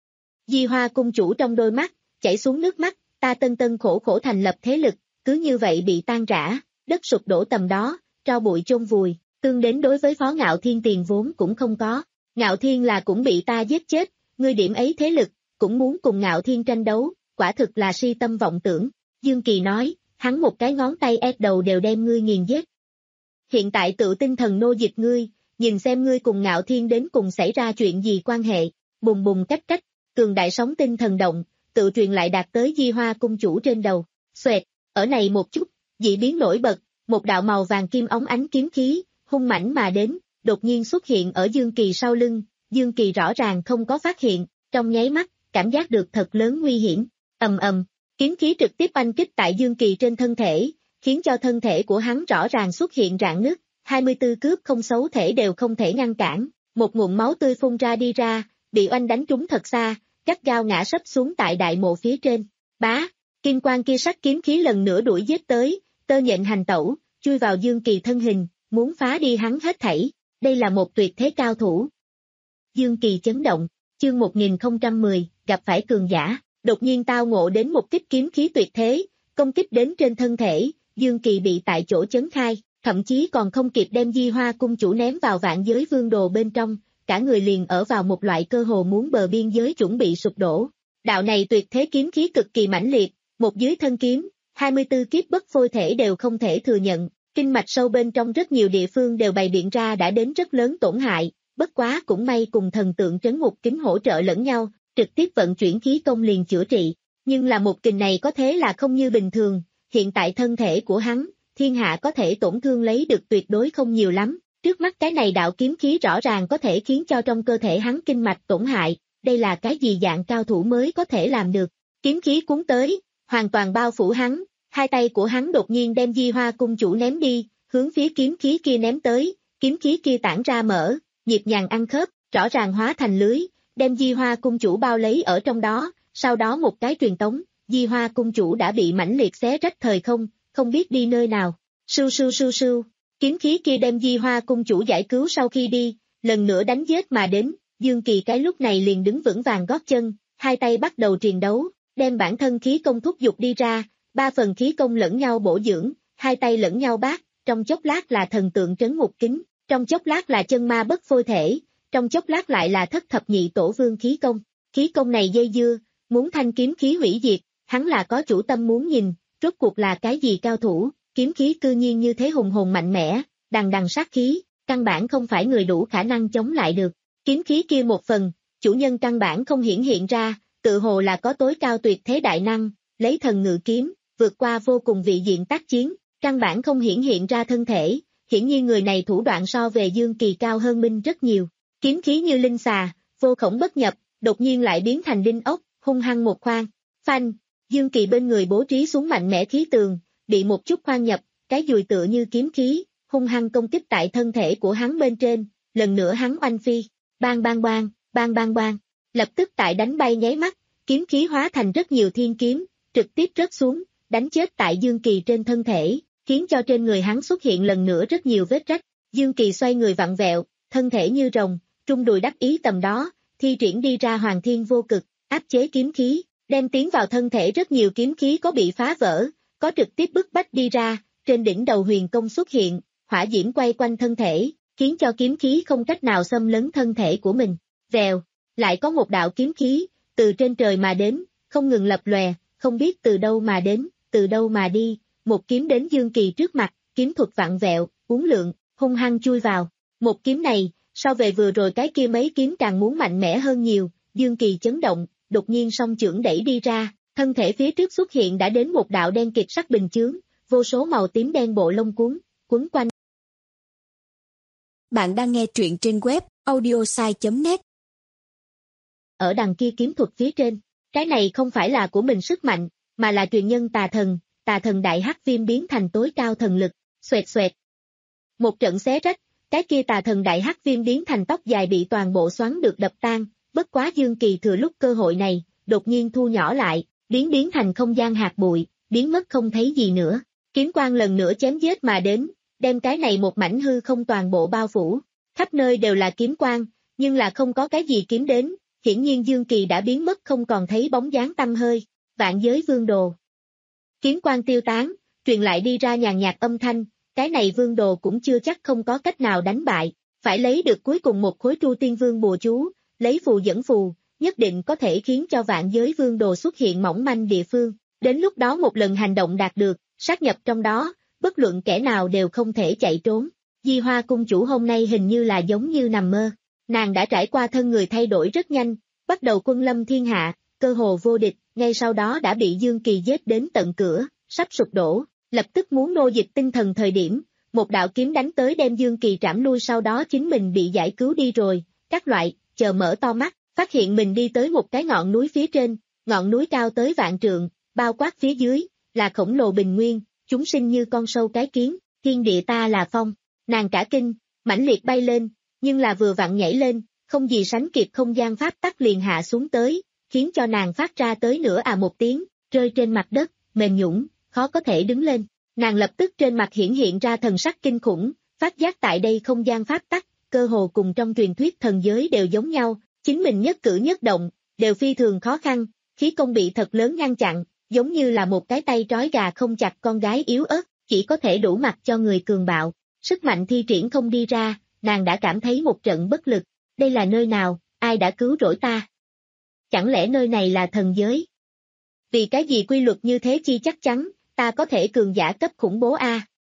Di Hoa cung chủ trong đôi mắt, chảy xuống nước mắt, ta tân tân khổ khổ thành lập thế lực, cứ như vậy bị tan rã, đất sụp đổ tầm đó, tro bụi chôn vùi, tương đến đối với Phó Ngạo Thiên tiền vốn cũng không có. Ngạo Thiên là cũng bị ta giết chết, ngươi điểm ấy thế lực, cũng muốn cùng Ngạo Thiên tranh đấu, quả thực là si tâm vọng tưởng. Dương Kỳ nói, hắn một cái ngón tay ép đầu đều đem ngươi nghiền giết. Hiện tại tự tinh thần nô dịch ngươi, nhìn xem ngươi cùng Ngạo Thiên đến cùng xảy ra chuyện gì quan hệ, bùng bùng cách cách, cường đại sóng tinh thần động, tự truyền lại đạt tới Di Hoa cung chủ trên đầu, xoẹt, ở này một chút, dị biến nổi bật, một đạo màu vàng kim óng ánh kiếm khí, hung mãnh mà đến, đột nhiên xuất hiện ở Dương Kỳ sau lưng, Dương Kỳ rõ ràng không có phát hiện, trong nháy mắt, cảm giác được thật lớn nguy hiểm, ầm ầm, kiếm khí trực tiếp oanh kích tại Dương Kỳ trên thân thể, khiến cho thân thể của hắn rõ ràng xuất hiện rạn nứt, hai mươi tư cướp không xấu thể đều không thể ngăn cản, một ngụm máu tươi phun ra đi ra, bị oanh đánh trúng thật xa, gắt gao ngã sấp xuống tại đại mộ phía trên, bá, kim quang kia sắc kiếm khí lần nữa đuổi giết tới, tơ nhện hành tẩu, chui vào Dương Kỳ thân hình, muốn phá đi hắn hết thảy, đây là một tuyệt thế cao thủ. Dương Kỳ chấn động, chương một nghìn không trăm mười, gặp phải cường giả, đột nhiên tao ngộ đến một kích kiếm khí tuyệt thế, công kích đến trên thân thể, Dương Kỳ bị tại chỗ chấn khai, thậm chí còn không kịp đem Di Hoa cung chủ ném vào vạn giới vương đồ bên trong, cả người liền ở vào một loại cơ hồ muốn bờ biên giới chuẩn bị sụp đổ. Đạo này tuyệt thế kiếm khí cực kỳ mãnh liệt, một dưới thân kiếm, hai mươi tư kiếp bất phôi thể đều không thể thừa nhận, kinh mạch sâu bên trong rất nhiều địa phương đều bày biện ra đã đến rất lớn tổn hại, bất quá cũng may cùng thần tượng trấn ngục kính hỗ trợ lẫn nhau, trực tiếp vận chuyển khí công liền chữa trị, nhưng là một kình này có thế là không như bình thường, hiện tại thân thể của hắn, thiên hạ có thể tổn thương lấy được tuyệt đối không nhiều lắm, trước mắt cái này đạo kiếm khí rõ ràng có thể khiến cho trong cơ thể hắn kinh mạch tổn hại, đây là cái gì dạng cao thủ mới có thể làm được, kiếm khí cuốn tới, hoàn toàn bao phủ hắn, hai tay của hắn đột nhiên đem Di Hoa cung chủ ném đi, hướng phía kiếm khí kia ném tới, kiếm khí kia tản ra mở, nhịp nhàng ăn khớp, rõ ràng hóa thành lưới, đem Di Hoa cung chủ bao lấy ở trong đó, sau đó một cái truyền tống, Di Hoa cung chủ đã bị mãnh liệt xé rách thời không, không biết đi nơi nào, sưu sưu sưu sưu, kiếm khí kia đem Di Hoa cung chủ giải cứu sau khi đi, lần nữa đánh giết mà đến, Dương Kỳ cái lúc này liền đứng vững vàng gót chân, hai tay bắt đầu triền đấu, đem bản thân khí công thúc dục đi ra, ba phần khí công lẫn nhau bổ dưỡng, hai tay lẫn nhau bát, trong chốc lát là thần tượng trấn ngục kính, trong chốc lát là chân ma bất phôi thể, trong chốc lát lại là thất thập nhị tổ vương khí công, khí công này dây dưa, muốn thanh kiếm khí hủy diệt, hắn là có chủ tâm muốn nhìn, rốt cuộc là cái gì cao thủ, kiếm khí cư nhiên như thế hùng hồn mạnh mẽ, đằng đằng sát khí, căn bản không phải người đủ khả năng chống lại được, kiếm khí kia một phần, chủ nhân căn bản không hiển hiện ra, tự hồ là có tối cao tuyệt thế đại năng, lấy thần ngự kiếm, vượt qua vô cùng vị diện tác chiến, căn bản không hiển hiện ra thân thể, hiển nhiên người này thủ đoạn so về Dương Kỳ cao hơn minh rất nhiều, kiếm khí như linh xà, vô khổng bất nhập, đột nhiên lại biến thành đinh ốc, hung hăng một khoan, phanh, Dương Kỳ bên người bố trí xuống mạnh mẽ khí tường, bị một chút khoan nhập, cái dùi tựa như kiếm khí, hung hăng công kích tại thân thể của hắn bên trên, lần nữa hắn oanh phi, bang bang bang, bang bang bang, lập tức tại đánh bay nháy mắt, kiếm khí hóa thành rất nhiều thiên kiếm, trực tiếp rớt xuống, đánh chết tại Dương Kỳ trên thân thể, khiến cho trên người hắn xuất hiện lần nữa rất nhiều vết rách, Dương Kỳ xoay người vặn vẹo, thân thể như rồng, trung đùi đắc ý tầm đó, thi triển đi ra Hoàng Thiên vô cực, áp chế kiếm khí, đem tiến vào thân thể rất nhiều kiếm khí có bị phá vỡ, có trực tiếp bức bách đi ra, trên đỉnh đầu huyền công xuất hiện, hỏa diễm quay quanh thân thể, khiến cho kiếm khí không cách nào xâm lấn thân thể của mình, vèo, lại có một đạo kiếm khí, từ trên trời mà đến, không ngừng lập lòe, không biết từ đâu mà đến, từ đâu mà đi, một kiếm đến Dương Kỳ trước mặt, kiếm thuật vặn vẹo, uốn lượn, hung hăng chui vào, một kiếm này, so về vừa rồi cái kia mấy kiếm càng muốn mạnh mẽ hơn nhiều, Dương Kỳ chấn động, đột nhiên song chưởng đẩy đi ra, thân thể phía trước xuất hiện đã đến một đạo đen kịt sắc bình chướng, vô số màu tím đen bộ lông cuốn, cuốn quanh. Bạn đang nghe truyện trên web audiosai chấm net. Ở đằng kia kiếm thuật phía trên, cái này không phải là của mình sức mạnh, mà là truyền nhân tà thần, tà thần đại hắc viêm biến thành tối cao thần lực, xoẹt xoẹt. Một trận xé rách, cái kia tà thần đại hắc viêm biến thành tóc dài bị toàn bộ xoắn được đập tan, bất quá Dương Kỳ thừa lúc cơ hội này, đột nhiên thu nhỏ lại, biến biến thành không gian hạt bụi, biến mất không thấy gì nữa. Kiếm quang lần nữa chém giết mà đến, đem cái này một mảnh hư không toàn bộ bao phủ, khắp nơi đều là kiếm quang, nhưng là không có cái gì kiếm đến, hiển nhiên Dương Kỳ đã biến mất không còn thấy bóng dáng tăm hơi. Vạn giới vương đồ. Kiếm quang tiêu tán, truyền lại đi ra nhàn nhạt âm thanh, cái này vương đồ cũng chưa chắc không có cách nào đánh bại, phải lấy được cuối cùng một khối Tru Tiên Vương bùa chú, lấy phù dẫn phù, nhất định có thể khiến cho vạn giới vương đồ xuất hiện mỏng manh địa phương, đến lúc đó một lần hành động đạt được, sát nhập trong đó, bất luận kẻ nào đều không thể chạy trốn. Di Hoa cung chủ hôm nay hình như là giống như nằm mơ, nàng đã trải qua thân người thay đổi rất nhanh, bắt đầu quân lâm thiên hạ, cơ hồ vô địch, ngay sau đó đã bị Dương Kỳ giết đến tận cửa, sắp sụp đổ, lập tức muốn nô dịch tinh thần thời điểm, một đạo kiếm đánh tới đem Dương Kỳ trảm lui, sau đó chính mình bị giải cứu đi rồi, các loại, chờ mở to mắt, phát hiện mình đi tới một cái ngọn núi phía trên, ngọn núi cao tới vạn trượng, bao quát phía dưới, là khổng lồ bình nguyên, chúng sinh như con sâu cái kiến, thiên địa ta là phong, nàng cả kinh, mãnh liệt bay lên, nhưng là vừa vặn nhảy lên, không gì sánh kịp không gian pháp tắc liền hạ xuống tới, khiến cho nàng phát ra tới nửa à một tiếng, rơi trên mặt đất, mềm nhũn, khó có thể đứng lên. Nàng lập tức trên mặt hiển hiện ra thần sắc kinh khủng, phát giác tại đây không gian pháp tắc, cơ hồ cùng trong truyền thuyết thần giới đều giống nhau, chính mình nhất cử nhất động, đều phi thường khó khăn, khí công bị thật lớn ngăn chặn, giống như là một cái tay trói gà không chặt con gái yếu ớt, chỉ có thể đủ mặt cho người cường bạo, sức mạnh thi triển không đi ra, nàng đã cảm thấy một trận bất lực, đây là nơi nào, ai đã cứu rỗi ta? Chẳng lẽ nơi này là thần giới? Vì cái gì quy luật như thế chi chắc chắn, ta có thể cường giả cấp khủng bố a?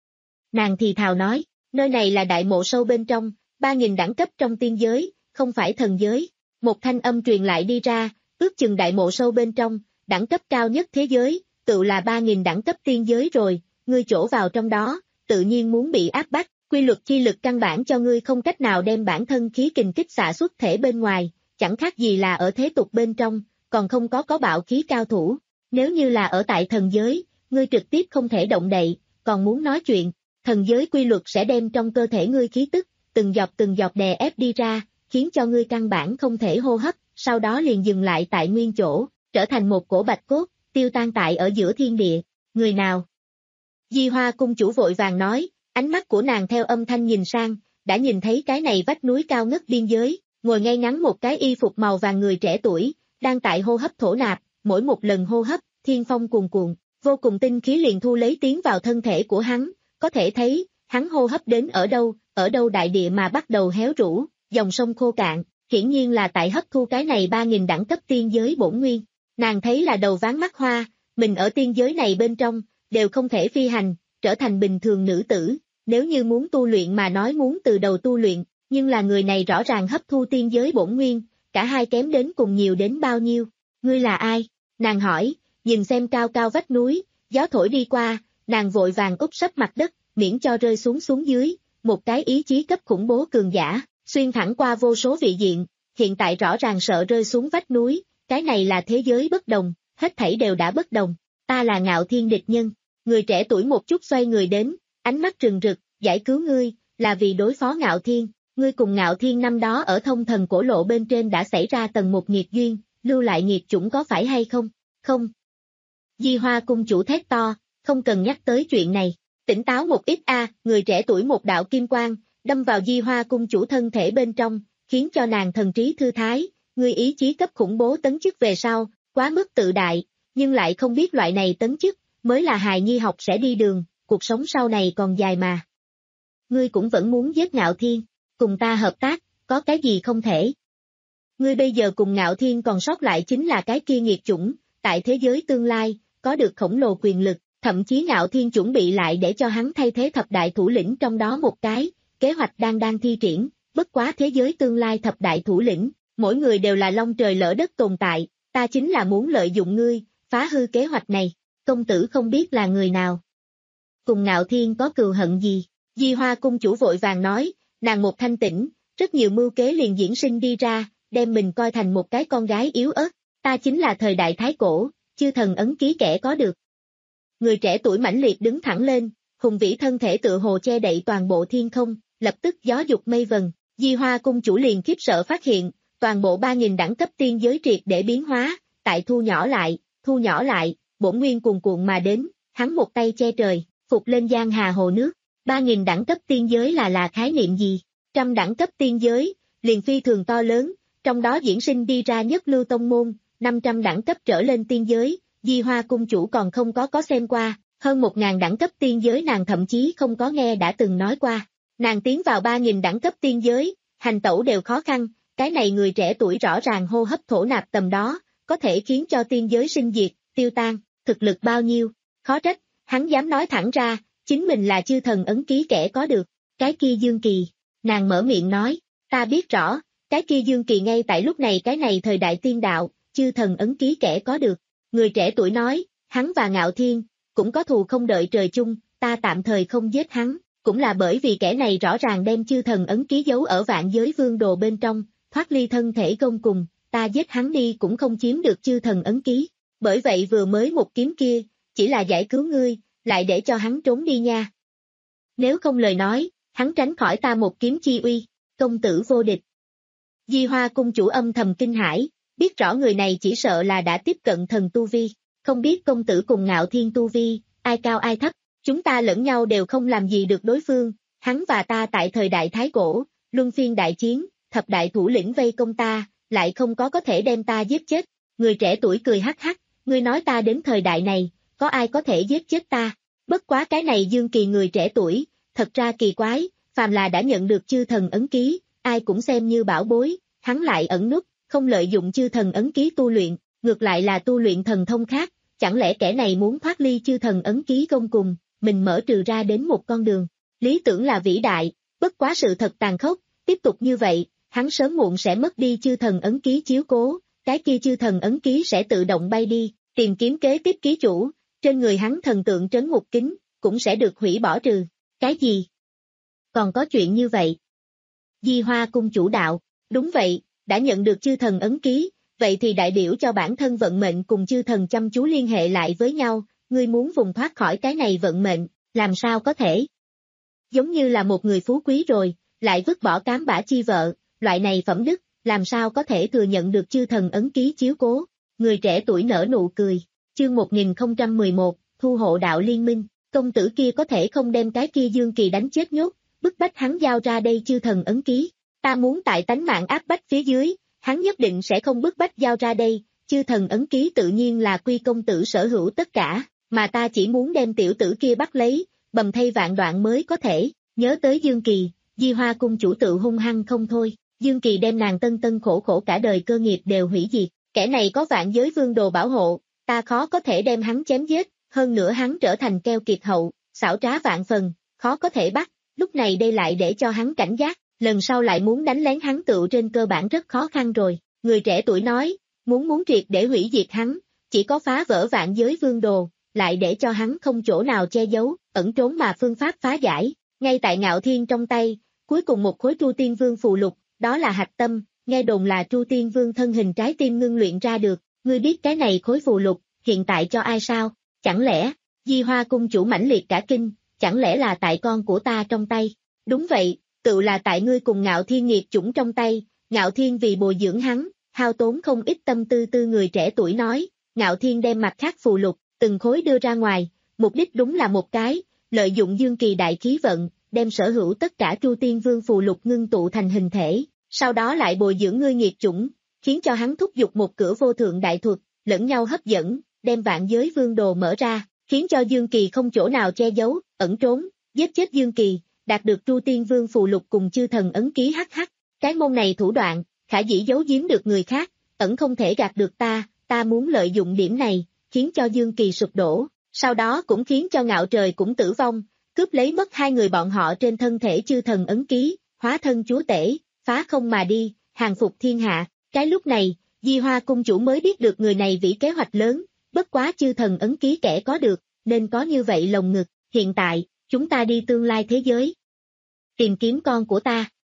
Nàng thì thào nói, nơi này là đại mộ sâu bên trong, ba nghìn đẳng cấp trong tiên giới, không phải thần giới. Một thanh âm truyền lại đi ra, ước chừng đại mộ sâu bên trong, đẳng cấp cao nhất thế giới, tự là ba nghìn đẳng cấp tiên giới rồi, ngươi chỗ vào trong đó, tự nhiên muốn bị áp bách, quy luật chi lực căn bản cho ngươi không cách nào đem bản thân khí kình kích xạ xuất thể bên ngoài, chẳng khác gì là ở thế tục bên trong, còn không có có bạo khí cao thủ. Nếu như là ở tại thần giới, ngươi trực tiếp không thể động đậy, còn muốn nói chuyện, thần giới quy luật sẽ đem trong cơ thể ngươi khí tức, từng giọt từng giọt đè ép đi ra, khiến cho ngươi căn bản không thể hô hấp, sau đó liền dừng lại tại nguyên chỗ, trở thành một cổ bạch cốt, tiêu tan tại ở giữa thiên địa. Người nào? Di Hoa cung chủ vội vàng nói, ánh mắt của nàng theo âm thanh nhìn sang, đã nhìn thấy cái này vách núi cao ngất biên giới, ngồi ngay ngắn một cái y phục màu vàng người trẻ tuổi, đang tại hô hấp thổ nạp, mỗi một lần hô hấp, thiên phong cuồn cuộn, vô cùng tinh khí liền thu lấy tiến vào thân thể của hắn, có thể thấy, hắn hô hấp đến ở đâu, ở đâu đại địa mà bắt đầu héo rũ, dòng sông khô cạn, hiển nhiên là tại hấp thu cái này ba nghìn đẳng cấp tiên giới bổn nguyên. Nàng thấy là đầu ván mắt hoa, mình ở tiên giới này bên trong, đều không thể phi hành, trở thành bình thường nữ tử, nếu như muốn tu luyện mà nói muốn từ đầu tu luyện, nhưng là người này rõ ràng hấp thu tiên giới bổn nguyên, cả hai kém đến cùng nhiều đến bao nhiêu. Ngươi là ai? Nàng hỏi, nhìn xem cao cao vách núi, gió thổi đi qua, nàng vội vàng úp sấp mặt đất, miễn cho rơi xuống xuống dưới, một cái ý chí cấp khủng bố cường giả, xuyên thẳng qua vô số vị diện, hiện tại rõ ràng sợ rơi xuống vách núi, cái này là thế giới bất đồng, hết thảy đều đã bất đồng, ta là Ngạo Thiên địch nhân. Người trẻ tuổi một chút xoay người đến, ánh mắt rừng rực, giải cứu ngươi, là vì đối phó Ngạo Thiên, ngươi cùng Ngạo Thiên năm đó ở thông thần cổ lộ bên trên đã xảy ra tầng một nghiệt duyên, lưu lại nghiệt chủng có phải hay không? Không. Di Hoa cung chủ thét to, không cần nhắc tới chuyện này, tỉnh táo một ít a. Người trẻ tuổi một đạo kim quang, đâm vào Di Hoa cung chủ thân thể bên trong, khiến cho nàng thần trí thư thái, ngươi ý chí cấp khủng bố tấn chức về sau, quá mức tự đại, nhưng lại không biết loại này tấn chức, mới là hài nhi học sẽ đi đường, cuộc sống sau này còn dài mà. Ngươi cũng vẫn muốn giết Ngạo Thiên, cùng ta hợp tác, có cái gì không thể. Ngươi bây giờ cùng Ngạo Thiên còn sót lại chính là cái kia nghiệt chủng, tại thế giới tương lai, có được khổng lồ quyền lực, thậm chí Ngạo Thiên chuẩn bị lại để cho hắn thay thế thập đại thủ lĩnh trong đó một cái, kế hoạch đang đang thi triển, bất quá thế giới tương lai thập đại thủ lĩnh, mỗi người đều là long trời lỡ đất tồn tại, ta chính là muốn lợi dụng ngươi, phá hư kế hoạch này, công tử không biết là người nào. Cùng Ngạo Thiên có cừu hận gì? Di Hoa cung chủ vội vàng nói, nàng một thanh tỉnh, rất nhiều mưu kế liền diễn sinh đi ra, đem mình coi thành một cái con gái yếu ớt, ta chính là thời đại thái cổ, chư thần ấn ký kẻ có được. Người trẻ tuổi mãnh liệt đứng thẳng lên, hùng vĩ thân thể tựa hồ che đậy toàn bộ thiên không, lập tức gió dục mây vần, Di Hoa cung chủ liền khiếp sợ phát hiện, toàn bộ ba nghìn đẳng cấp tiên giới triệt để biến hóa, tại thu nhỏ lại, thu nhỏ lại, bổn nguyên cuồn cuộn mà đến, hắn một tay che trời, phục lên giang hà hồ nước, ba nghìn đẳng cấp tiên giới là là khái niệm gì? Trăm đẳng cấp tiên giới, liền phi thường to lớn, trong đó diễn sinh đi ra nhất lưu tông môn, năm trăm đẳng cấp trở lên tiên giới, Di Hoa cung chủ còn không có có xem qua, hơn một ngàn đẳng cấp tiên giới nàng thậm chí không có nghe đã từng nói qua. Nàng tiến vào ba nghìn đẳng cấp tiên giới, hành tẩu đều khó khăn, cái này người trẻ tuổi rõ ràng hô hấp thổ nạp tầm đó, có thể khiến cho tiên giới sinh diệt, tiêu tan, thực lực bao nhiêu, khó trách, hắn dám nói thẳng ra, chính mình là chư thần ấn ký kẻ có được, cái kia Dương Kỳ, nàng mở miệng nói, ta biết rõ, cái kia Dương Kỳ ngay tại lúc này cái này thời đại tiên đạo, chư thần ấn ký kẻ có được, người trẻ tuổi nói, hắn và Ngạo Thiên, cũng có thù không đợi trời chung, ta tạm thời không giết hắn. Cũng là bởi vì kẻ này rõ ràng đem chư thần ấn ký giấu ở vạn giới vương đồ bên trong, thoát ly thân thể gông cùng, ta giết hắn đi cũng không chiếm được chư thần ấn ký. Bởi vậy vừa mới một kiếm kia, chỉ là giải cứu ngươi, lại để cho hắn trốn đi nha. Nếu không lời nói, hắn tránh khỏi ta một kiếm chi uy, công tử vô địch. Di Hoa cung chủ âm thầm kinh hãi, biết rõ người này chỉ sợ là đã tiếp cận thần tu vi, không biết công tử cùng Ngạo Thiên tu vi, ai cao ai thấp. Chúng ta lẫn nhau đều không làm gì được đối phương, hắn và ta tại thời đại thái cổ, luân phiên đại chiến, thập đại thủ lĩnh vây công ta, lại không có có thể đem ta giết chết. Người trẻ tuổi cười hắc hắc, ngươi nói ta đến thời đại này, có ai có thể giết chết ta? Bất quá cái này Dương Kỳ người trẻ tuổi, thật ra kỳ quái, phàm là đã nhận được chư thần ấn ký, ai cũng xem như bảo bối, hắn lại ẩn núp, không lợi dụng chư thần ấn ký tu luyện, ngược lại là tu luyện thần thông khác, chẳng lẽ kẻ này muốn thoát ly chư thần ấn ký gông cùng? Mình mở trừ ra đến một con đường. Lý tưởng là vĩ đại, bất quá sự thật tàn khốc, tiếp tục như vậy, hắn sớm muộn sẽ mất đi chư thần ấn ký chiếu cố, cái kia chư thần ấn ký sẽ tự động bay đi, tìm kiếm kế tiếp ký chủ, trên người hắn thần tượng trấn ngục kính, cũng sẽ được hủy bỏ trừ. Cái gì? Còn có chuyện như vậy? Di Hoa cung chủ đạo, đúng vậy, đã nhận được chư thần ấn ký, vậy thì đại biểu cho bản thân vận mệnh cùng chư thần chăm chú liên hệ lại với nhau. Ngươi muốn vùng thoát khỏi cái này vận mệnh, làm sao có thể? Giống như là một người phú quý rồi, lại vứt bỏ cám bã chi vợ, loại này phẩm đức, làm sao có thể thừa nhận được chư thần ấn ký chiếu cố? Người trẻ tuổi nở nụ cười, chương một nghìn không trăm mười một, thu hộ đạo liên minh, công tử kia có thể không đem cái kia Dương Kỳ đánh chết nhốt, bức bách hắn giao ra đây chư thần ấn ký, ta muốn tại tánh mạng áp bách phía dưới, hắn nhất định sẽ không bức bách giao ra đây, chư thần ấn ký tự nhiên là quy công tử sở hữu tất cả. Mà ta chỉ muốn đem tiểu tử kia bắt lấy, bầm thay vạn đoạn mới có thể, nhớ tới Dương Kỳ, Di Hoa cung chủ tự hung hăng không thôi, Dương Kỳ đem nàng tân tân khổ khổ cả đời cơ nghiệp đều hủy diệt, kẻ này có vạn giới vương đồ bảo hộ, ta khó có thể đem hắn chém giết, hơn nữa hắn trở thành keo kiệt hậu, xảo trá vạn phần, khó có thể bắt, lúc này đây lại để cho hắn cảnh giác, lần sau lại muốn đánh lén hắn tựu trên cơ bản rất khó khăn rồi, người trẻ tuổi nói, muốn muốn triệt để hủy diệt hắn, chỉ có phá vỡ vạn giới vương đồ. Lại để cho hắn không chỗ nào che giấu, ẩn trốn mà phương pháp phá giải, ngay tại Ngạo Thiên trong tay, cuối cùng một khối Tru Tiên Vương phù lục, đó là hạch tâm, nghe đồn là Tru Tiên Vương thân hình trái tim ngưng luyện ra được, ngươi biết cái này khối phù lục, hiện tại cho ai sao, chẳng lẽ, Di Hoa cung chủ mãnh liệt cả kinh, chẳng lẽ là tại con của ta trong tay, đúng vậy, tự là tại ngươi cùng Ngạo Thiên nghiệt chủng trong tay, Ngạo Thiên vì bồi dưỡng hắn, hao tốn không ít tâm tư tư người trẻ tuổi nói, Ngạo Thiên đem mặt khác phù lục, từng khối đưa ra ngoài, mục đích đúng là một cái, lợi dụng Dương Kỳ đại khí vận, đem sở hữu tất cả Tru Tiên Vương phù lục ngưng tụ thành hình thể, sau đó lại bồi dưỡng ngươi nghiệt chủng, khiến cho hắn thúc giục một cửa vô thượng đại thuật, lẫn nhau hấp dẫn, đem vạn giới vương đồ mở ra, khiến cho Dương Kỳ không chỗ nào che giấu, ẩn trốn, giết chết Dương Kỳ, đạt được Tru Tiên Vương phù lục cùng chư thần ấn ký hắc hắc, cái môn này thủ đoạn, khả dĩ giấu giếm được người khác, ẩn không thể gạt được ta, ta muốn lợi dụng điểm này, khiến cho Dương Kỳ sụp đổ, sau đó cũng khiến cho Ngạo Trời cũng tử vong, cướp lấy mất hai người bọn họ trên thân thể chư thần ấn ký, hóa thân chúa tể, phá không mà đi, hàng phục thiên hạ. Cái lúc này, Di Hoa cung chủ mới biết được người này vĩ kế hoạch lớn, bất quá chư thần ấn ký kẻ có được, nên có như vậy lồng ngực, hiện tại, chúng ta đi tương lai thế giới. Tìm kiếm con của ta,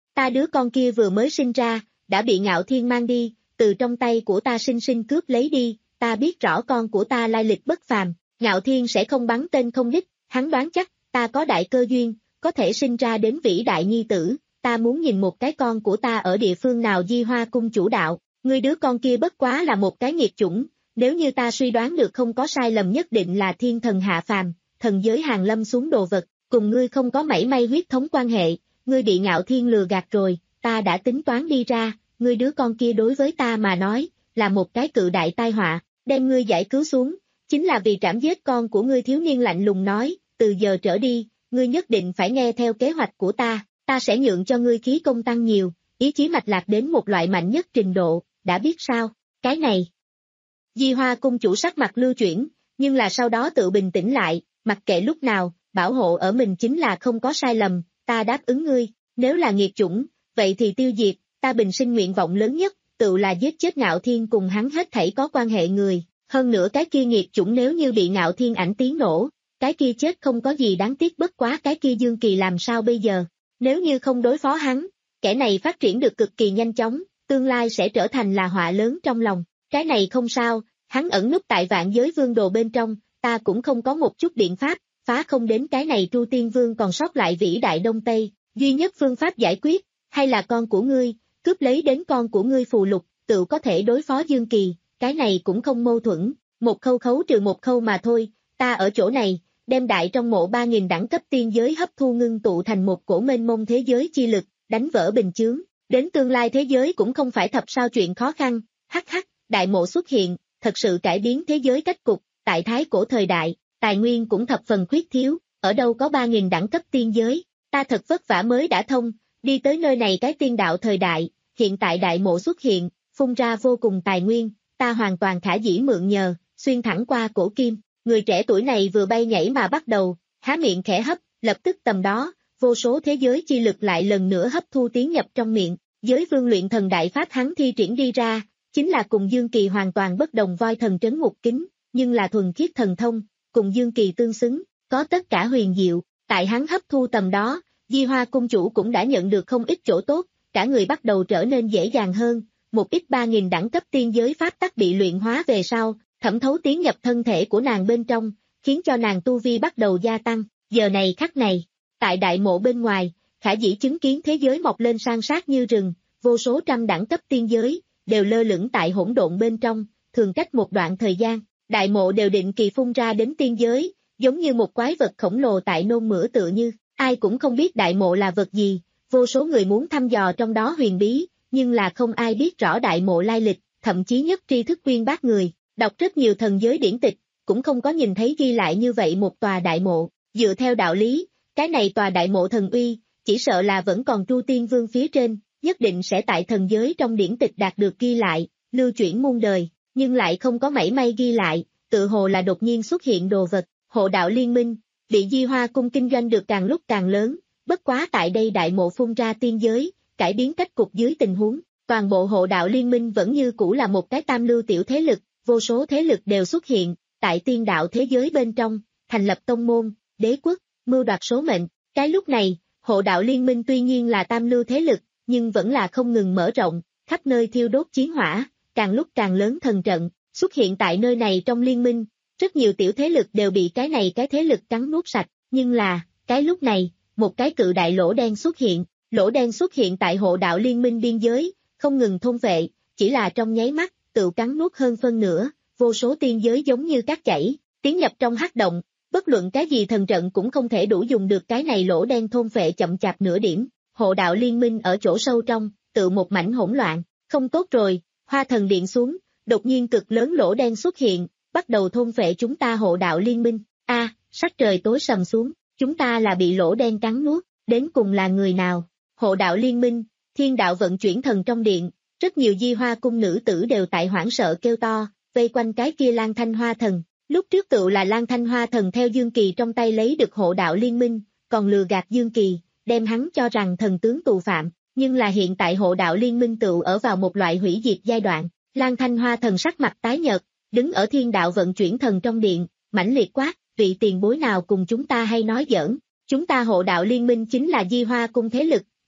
Ta đứa con kia vừa mới sinh ra, đã bị Ngạo Thiên mang đi, từ trong tay của ta sinh sinh cướp lấy đi, ta biết rõ con của ta lai lịch bất phàm, Ngạo Thiên sẽ không bắn tên không đích, hắn đoán chắc, ta có đại cơ duyên, có thể sinh ra đến vĩ đại nhi tử, ta muốn nhìn một cái con của ta ở địa phương nào Di Hoa cung chủ đạo, ngươi đứa con kia bất quá là một cái nghiệt chủng, nếu như ta suy đoán được không có sai lầm nhất định là thiên thần hạ phàm, thần giới hàng lâm xuống đồ vật, cùng ngươi không có mảy may huyết thống quan hệ, ngươi bị Ngạo Thiên lừa gạt rồi, ta đã tính toán đi ra, ngươi đứa con kia đối với ta mà nói, là một cái cự đại tai họa, đem ngươi giải cứu xuống, chính là vì trảm giết con của ngươi thiếu niên lạnh lùng nói, từ giờ trở đi, ngươi nhất định phải nghe theo kế hoạch của ta, ta sẽ nhượng cho ngươi khí công tăng nhiều, ý chí mạch lạc đến một loại mạnh nhất trình độ, đã biết sao, cái này. Di Hoa cung chủ sắc mặt lưu chuyển, nhưng là sau đó tự bình tĩnh lại, mặc kệ lúc nào, bảo hộ ở mình chính là không có sai lầm, ta đáp ứng ngươi, nếu là nghiệt chủng, vậy thì tiêu diệt, ta bình sinh nguyện vọng lớn nhất, tự là giết chết Ngạo Thiên cùng hắn hết thảy có quan hệ người, hơn nữa cái kia nghiệt chủng nếu như bị Ngạo Thiên ảnh tiếng nổ, cái kia chết không có gì đáng tiếc bất quá cái kia Dương Kỳ làm sao bây giờ, nếu như không đối phó hắn, kẻ này phát triển được cực kỳ nhanh chóng, tương lai sẽ trở thành là họa lớn trong lòng, cái này không sao, hắn ẩn núp tại vạn giới vương đồ bên trong, ta cũng không có một chút biện pháp, phá không đến cái này Tru Tiên Vương còn sót lại vĩ đại Đông Tây, duy nhất phương pháp giải quyết, hay là con của ngươi, cướp lấy đến con của ngươi phù lục, tự có thể đối phó Dương Kỳ, cái này cũng không mâu thuẫn, một khâu khấu trừ một khâu mà thôi, ta ở chỗ này, đem đại trong mộ ba nghìn đẳng cấp tiên giới hấp thu ngưng tụ thành một cổ mênh mông thế giới chi lực, đánh vỡ bình chướng, đến tương lai thế giới cũng không phải thập sao chuyện khó khăn, hắc hắc, đại mộ xuất hiện, thật sự cải biến thế giới cách cục, tại thái cổ thời đại, tài nguyên cũng thập phần khuyết thiếu, ở đâu có ba nghìn đẳng cấp tiên giới, ta thật vất vả mới đã thông, đi tới nơi này cái tiên đạo thời đại, hiện tại đại mộ xuất hiện, phun ra vô cùng tài nguyên, ta hoàn toàn khả dĩ mượn nhờ, xuyên thẳng qua cổ kim, người trẻ tuổi này vừa bay nhảy mà bắt đầu, há miệng khẽ hấp, lập tức tầm đó, vô số thế giới chi lực lại lần nữa hấp thu tiến nhập trong miệng, giới vương luyện thần đại pháp hắn thi triển đi ra, chính là cùng Dương Kỳ hoàn toàn bất đồng voi thần trấn ngục kính, nhưng là thuần khiết thần thông, cùng Dương Kỳ tương xứng, có tất cả huyền diệu, tại hắn hấp thu tầm đó, Di Hoa cung chủ cũng đã nhận được không ít chỗ tốt, cả người bắt đầu trở nên dễ dàng hơn, một ít ba nghìn đẳng cấp tiên giới pháp tắc bị luyện hóa về sau, thẩm thấu tiến nhập thân thể của nàng bên trong, khiến cho nàng tu vi bắt đầu gia tăng, giờ này khắc này, tại đại mộ bên ngoài, khả dĩ chứng kiến thế giới mọc lên san sát như rừng, vô số trăm đẳng cấp tiên giới, đều lơ lửng tại hỗn độn bên trong, thường cách một đoạn thời gian, đại mộ đều định kỳ phun ra đến tiên giới, giống như một quái vật khổng lồ tại nôn mửa tựa như, ai cũng không biết đại mộ là vật gì, vô số người muốn thăm dò trong đó huyền bí, nhưng là không ai biết rõ đại mộ lai lịch, thậm chí nhất tri thức uyên bác người, đọc rất nhiều thần giới điển tịch, cũng không có nhìn thấy ghi lại như vậy một tòa đại mộ, dựa theo đạo lý, cái này tòa đại mộ thần uy, chỉ sợ là vẫn còn Tru Tiên Vương phía trên, nhất định sẽ tại thần giới trong điển tịch đạt được ghi lại, lưu chuyển muôn đời, nhưng lại không có mảy may ghi lại, tự hồ là đột nhiên xuất hiện đồ vật, hộ đạo liên minh, bị Di Hoa cung kinh doanh được càng lúc càng lớn, bất quá tại đây đại mộ phun ra tiên giới, cải biến cách cục dưới tình huống, toàn bộ hộ đạo liên minh vẫn như cũ là một cái tam lưu tiểu thế lực, vô số thế lực đều xuất hiện, tại tiên đạo thế giới bên trong, thành lập tông môn, đế quốc, mưu đoạt số mệnh, cái lúc này, hộ đạo liên minh tuy nhiên là tam lưu thế lực, nhưng vẫn là không ngừng mở rộng, khắp nơi thiêu đốt chiến hỏa, càng lúc càng lớn thần trận, xuất hiện tại nơi này trong liên minh, rất nhiều tiểu thế lực đều bị cái này cái thế lực cắn nuốt sạch, nhưng là, cái lúc này, một cái cự đại lỗ đen xuất hiện, lỗ đen xuất hiện tại hộ đạo liên minh biên giới, không ngừng thôn vệ, chỉ là trong nháy mắt, tự cắn nuốt hơn phân nửa, vô số tiên giới giống như cát chảy, tiến nhập trong hắc động, bất luận cái gì thần trận cũng không thể đủ dùng được cái này lỗ đen thôn vệ chậm chạp nửa điểm, hộ đạo liên minh ở chỗ sâu trong, tự một mảnh hỗn loạn, không tốt rồi, Hoa Thần Điện xuống, đột nhiên cực lớn lỗ đen xuất hiện, bắt đầu thôn vệ chúng ta hộ đạo liên minh, a à, sắc trời tối sầm xuống, chúng ta là bị lỗ đen cắn nuốt, đến cùng là người nào, hộ đạo liên minh, thiên đạo vận chuyển thần trong điện, rất nhiều Di Hoa cung nữ tử đều tại hoảng sợ kêu to, vây quanh cái kia Lan Thanh Hoa Thần, lúc trước tựu là Lan Thanh Hoa Thần theo Dương Kỳ trong tay lấy được hộ đạo liên minh, còn lừa gạt Dương Kỳ, đem hắn cho rằng thần tướng tù phạm, nhưng là hiện tại hộ đạo liên minh tựu ở vào một loại hủy diệt giai đoạn, Lan Thanh Hoa Thần sắc mặt tái nhợt, đứng ở thiên đạo vận chuyển thần trong điện, mãnh liệt quát, vị tiền bối nào cùng chúng ta hay nói giỡn, chúng ta hộ đạo liên minh chính là Di Hoa cung thế lực,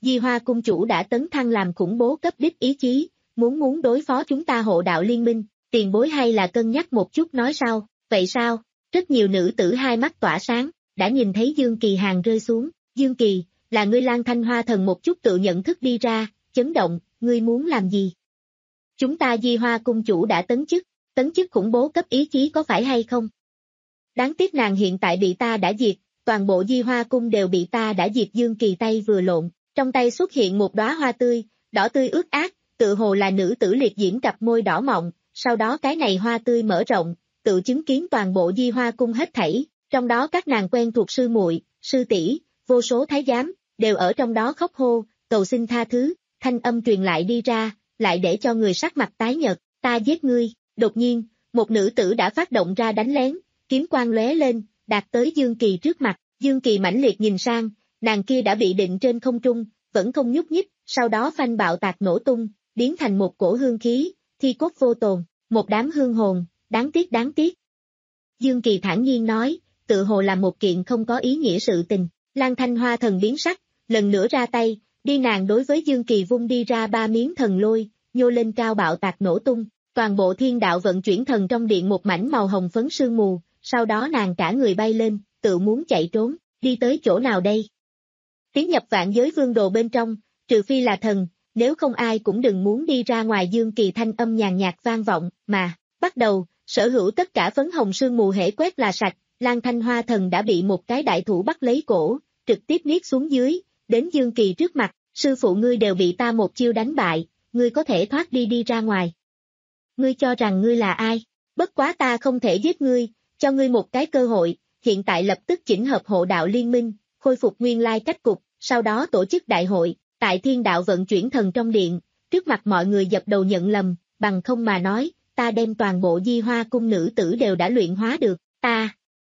Di Hoa cung chủ đã tấn thăng làm khủng bố cấp đích ý chí, muốn muốn đối phó chúng ta hộ đạo liên minh, tiền bối hay là cân nhắc một chút nói sao, vậy sao? Rất nhiều nữ tử hai mắt tỏa sáng, đã nhìn thấy Dương Kỳ hàng rơi xuống, Dương Kỳ, là ngươi Lan Thanh Hoa thần một chút tự nhận thức đi ra, chấn động, ngươi muốn làm gì? Chúng ta Di Hoa cung chủ đã tấn chức, tấn chức khủng bố cấp ý chí có phải hay không? Đáng tiếc nàng hiện tại bị ta đã diệt, toàn bộ Di Hoa cung đều bị ta đã diệt. Dương Kỳ tay vừa lộn, trong tay xuất hiện một đóa hoa tươi, đỏ tươi ướt át, tự hồ là nữ tử liệt diễm cặp môi đỏ mọng, sau đó cái này hoa tươi mở rộng, tự chứng kiến toàn bộ Di Hoa cung hết thảy, trong đó các nàng quen thuộc sư muội, sư tỷ, vô số thái giám, đều ở trong đó khóc hô, cầu xin tha thứ, thanh âm truyền lại đi ra, lại để cho người sắc mặt tái nhợt, ta giết ngươi. Đột nhiên, một nữ tử đã phát động ra đánh lén, kiếm quang lóe lên, đạt tới Dương Kỳ trước mặt, Dương Kỳ mãnh liệt nhìn sang, nàng kia đã bị định trên không trung, vẫn không nhúc nhích, sau đó phanh bạo tạc nổ tung, biến thành một cổ hương khí, thi cốt vô tồn, một đám hương hồn, đáng tiếc đáng tiếc. Dương Kỳ thản nhiên nói, tự hồ là một kiện không có ý nghĩa sự tình, Lan Thanh Hoa thần biến sắc, lần nữa ra tay, đi nàng đối với Dương Kỳ vung đi ra ba miếng thần lôi, nhô lên cao bạo tạc nổ tung, toàn bộ thiên đạo vận chuyển thần trong điện một mảnh màu hồng phấn sương mù, sau đó nàng cả người bay lên, tự muốn chạy trốn, đi tới chỗ nào đây? Tiến nhập vạn giới vương đồ bên trong, trừ phi là thần, nếu không ai cũng đừng muốn đi ra ngoài. Dương Kỳ thanh âm nhàn nhạt vang vọng, mà, bắt đầu, sở hữu tất cả phấn hồng sương mù hễ quét là sạch, Lan Thanh Hoa thần đã bị một cái đại thủ bắt lấy cổ, trực tiếp niết xuống dưới, đến Dương Kỳ trước mặt, sư phụ ngươi đều bị ta một chiêu đánh bại, ngươi có thể thoát đi đi ra ngoài. Ngươi cho rằng ngươi là ai? Bất quá ta không thể giết ngươi, cho ngươi một cái cơ hội, hiện tại lập tức chỉnh hợp hộ đạo liên minh, khôi phục nguyên lai cách cục, sau đó tổ chức đại hội, tại thiên đạo vận chuyển thần trong điện, trước mặt mọi người dập đầu nhận lầm, bằng không mà nói, ta đem toàn bộ Di Hoa cung nữ tử đều đã luyện hóa được, ta.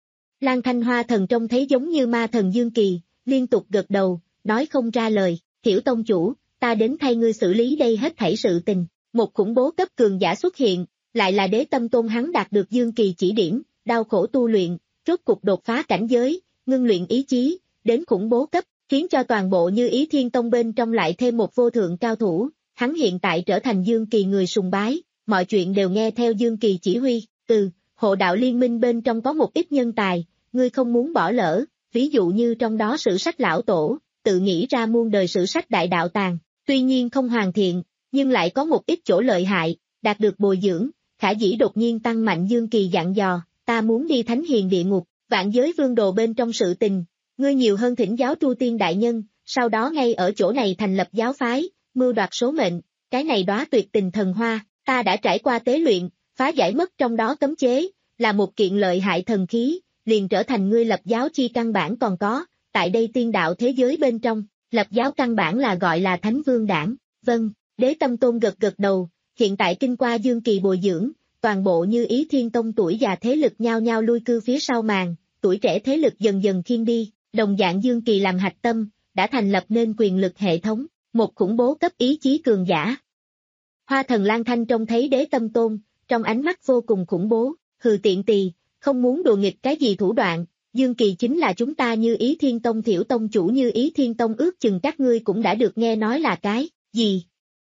Lan Thanh Hoa thần trông thấy giống như ma thần Dương Kỳ, liên tục gật đầu, nói không ra lời, Tiểu tông chủ, ta đến thay ngươi xử lý đây hết thảy sự tình. Một khủng bố cấp cường giả xuất hiện, lại là Đế Tâm Tôn. Hắn đạt được Dương Kỳ chỉ điểm, đau khổ tu luyện, rốt cục đột phá cảnh giới, ngưng luyện ý chí, đến khủng bố cấp, khiến cho toàn bộ Như Ý Thiên Tông bên trong lại thêm một vô thượng cao thủ, hắn hiện tại trở thành Dương Kỳ người sùng bái, mọi chuyện đều nghe theo Dương Kỳ chỉ huy. Từ hộ đạo liên minh bên trong có một ít nhân tài, ngươi không muốn bỏ lỡ, ví dụ như trong đó sử sách lão tổ, tự nghĩ ra muôn đời sử sách đại đạo tàng, tuy nhiên không hoàn thiện, nhưng lại có một ít chỗ lợi hại, đạt được bồi dưỡng, khả dĩ đột nhiên tăng mạnh. Dương Kỳ dặn dò, ta muốn đi Thánh Hiền địa ngục, vạn giới vương đồ bên trong sự tình, ngươi nhiều hơn thỉnh giáo Tru Tiên đại nhân, sau đó ngay ở chỗ này thành lập giáo phái, mưu đoạt số mệnh, cái này đóa tuyệt tình thần hoa, ta đã trải qua tế luyện, phá giải mất trong đó cấm chế, là một kiện lợi hại thần khí, liền trở thành ngươi lập giáo chi căn bản. Còn có, tại đây tiên đạo thế giới bên trong, lập giáo căn bản là gọi là Thánh Vương Đảng. Vâng, Đế Tâm Tôn gật gật đầu, hiện tại kinh qua Dương Kỳ bồi dưỡng, toàn bộ Như Ý Thiên Tông tuổi già thế lực nhao nhao lui cư phía sau màn, tuổi trẻ thế lực dần dần khiêng đi, đồng dạng Dương Kỳ làm hạch tâm, đã thành lập nên quyền lực hệ thống, một khủng bố cấp ý chí cường giả. Hoa thần Lan Thanh trông thấy Đế Tâm Tôn, trong ánh mắt vô cùng khủng bố, hừ tiện tỳ, không muốn đùa nghịch cái gì thủ đoạn, Dương Kỳ chính là chúng ta Như Ý Thiên Tông Thiểu tông chủ. Như Ý Thiên Tông ước chừng các ngươi cũng đã được nghe nói là cái gì.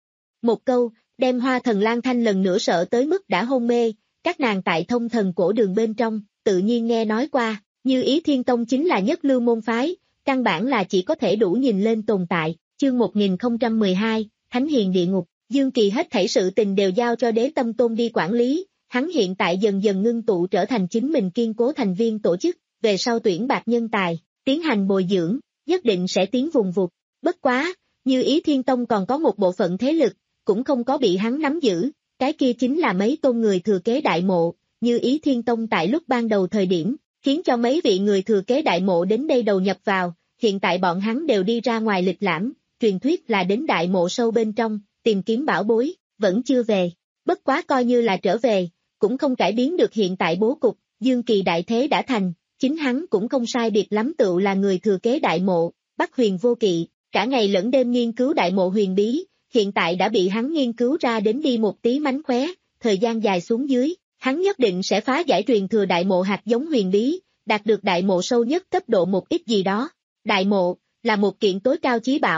Một câu, đem Hoa thần Lan Thanh lần nữa sợ tới mức đã hôn mê, các nàng tại Thông Thần cổ đường bên trong, tự nhiên nghe nói qua, Như Ý Thiên Tông chính là nhất lưu môn phái, căn bản là chỉ có thể đủ nhìn lên tồn tại. Chương một nghìn không trăm mười hai, Thánh Hiền địa ngục, Dương Kỳ hết thảy sự tình đều giao cho Đế Tâm Tôn đi quản lý, hắn hiện tại dần dần ngưng tụ trở thành chính mình kiên cố thành viên tổ chức, về sau tuyển bạt nhân tài, tiến hành bồi dưỡng, nhất định sẽ tiến vùng vụt. Bất quá, Như Ý Thiên Tông còn có một bộ phận thế lực, cũng không có bị hắn nắm giữ, cái kia chính là mấy tôn người thừa kế đại mộ. Như Ý Thiên Tông tại lúc ban đầu thời điểm, khiến cho mấy vị người thừa kế đại mộ đến đây đầu nhập vào, hiện tại bọn hắn đều đi ra ngoài lịch lãm, truyền thuyết là đến đại mộ sâu bên trong, tìm kiếm bảo bối, vẫn chưa về. Bất quá coi như là trở về, cũng không cải biến được hiện tại bố cục. Dương Kỳ đại thế đã thành, chính hắn cũng không sai biệt lắm tựu là người thừa kế đại mộ, Bắc Huyền Vô Kỵ, cả ngày lẫn đêm nghiên cứu đại mộ huyền bí, hiện tại đã bị hắn nghiên cứu ra đến đi một tí mánh khóe, thời gian dài xuống dưới, hắn nhất định sẽ phá giải truyền thừa đại mộ hạt giống huyền bí, đạt được đại mộ sâu nhất cấp độ một ít gì đó. Đại mộ, là một kiện tối cao chí bảo,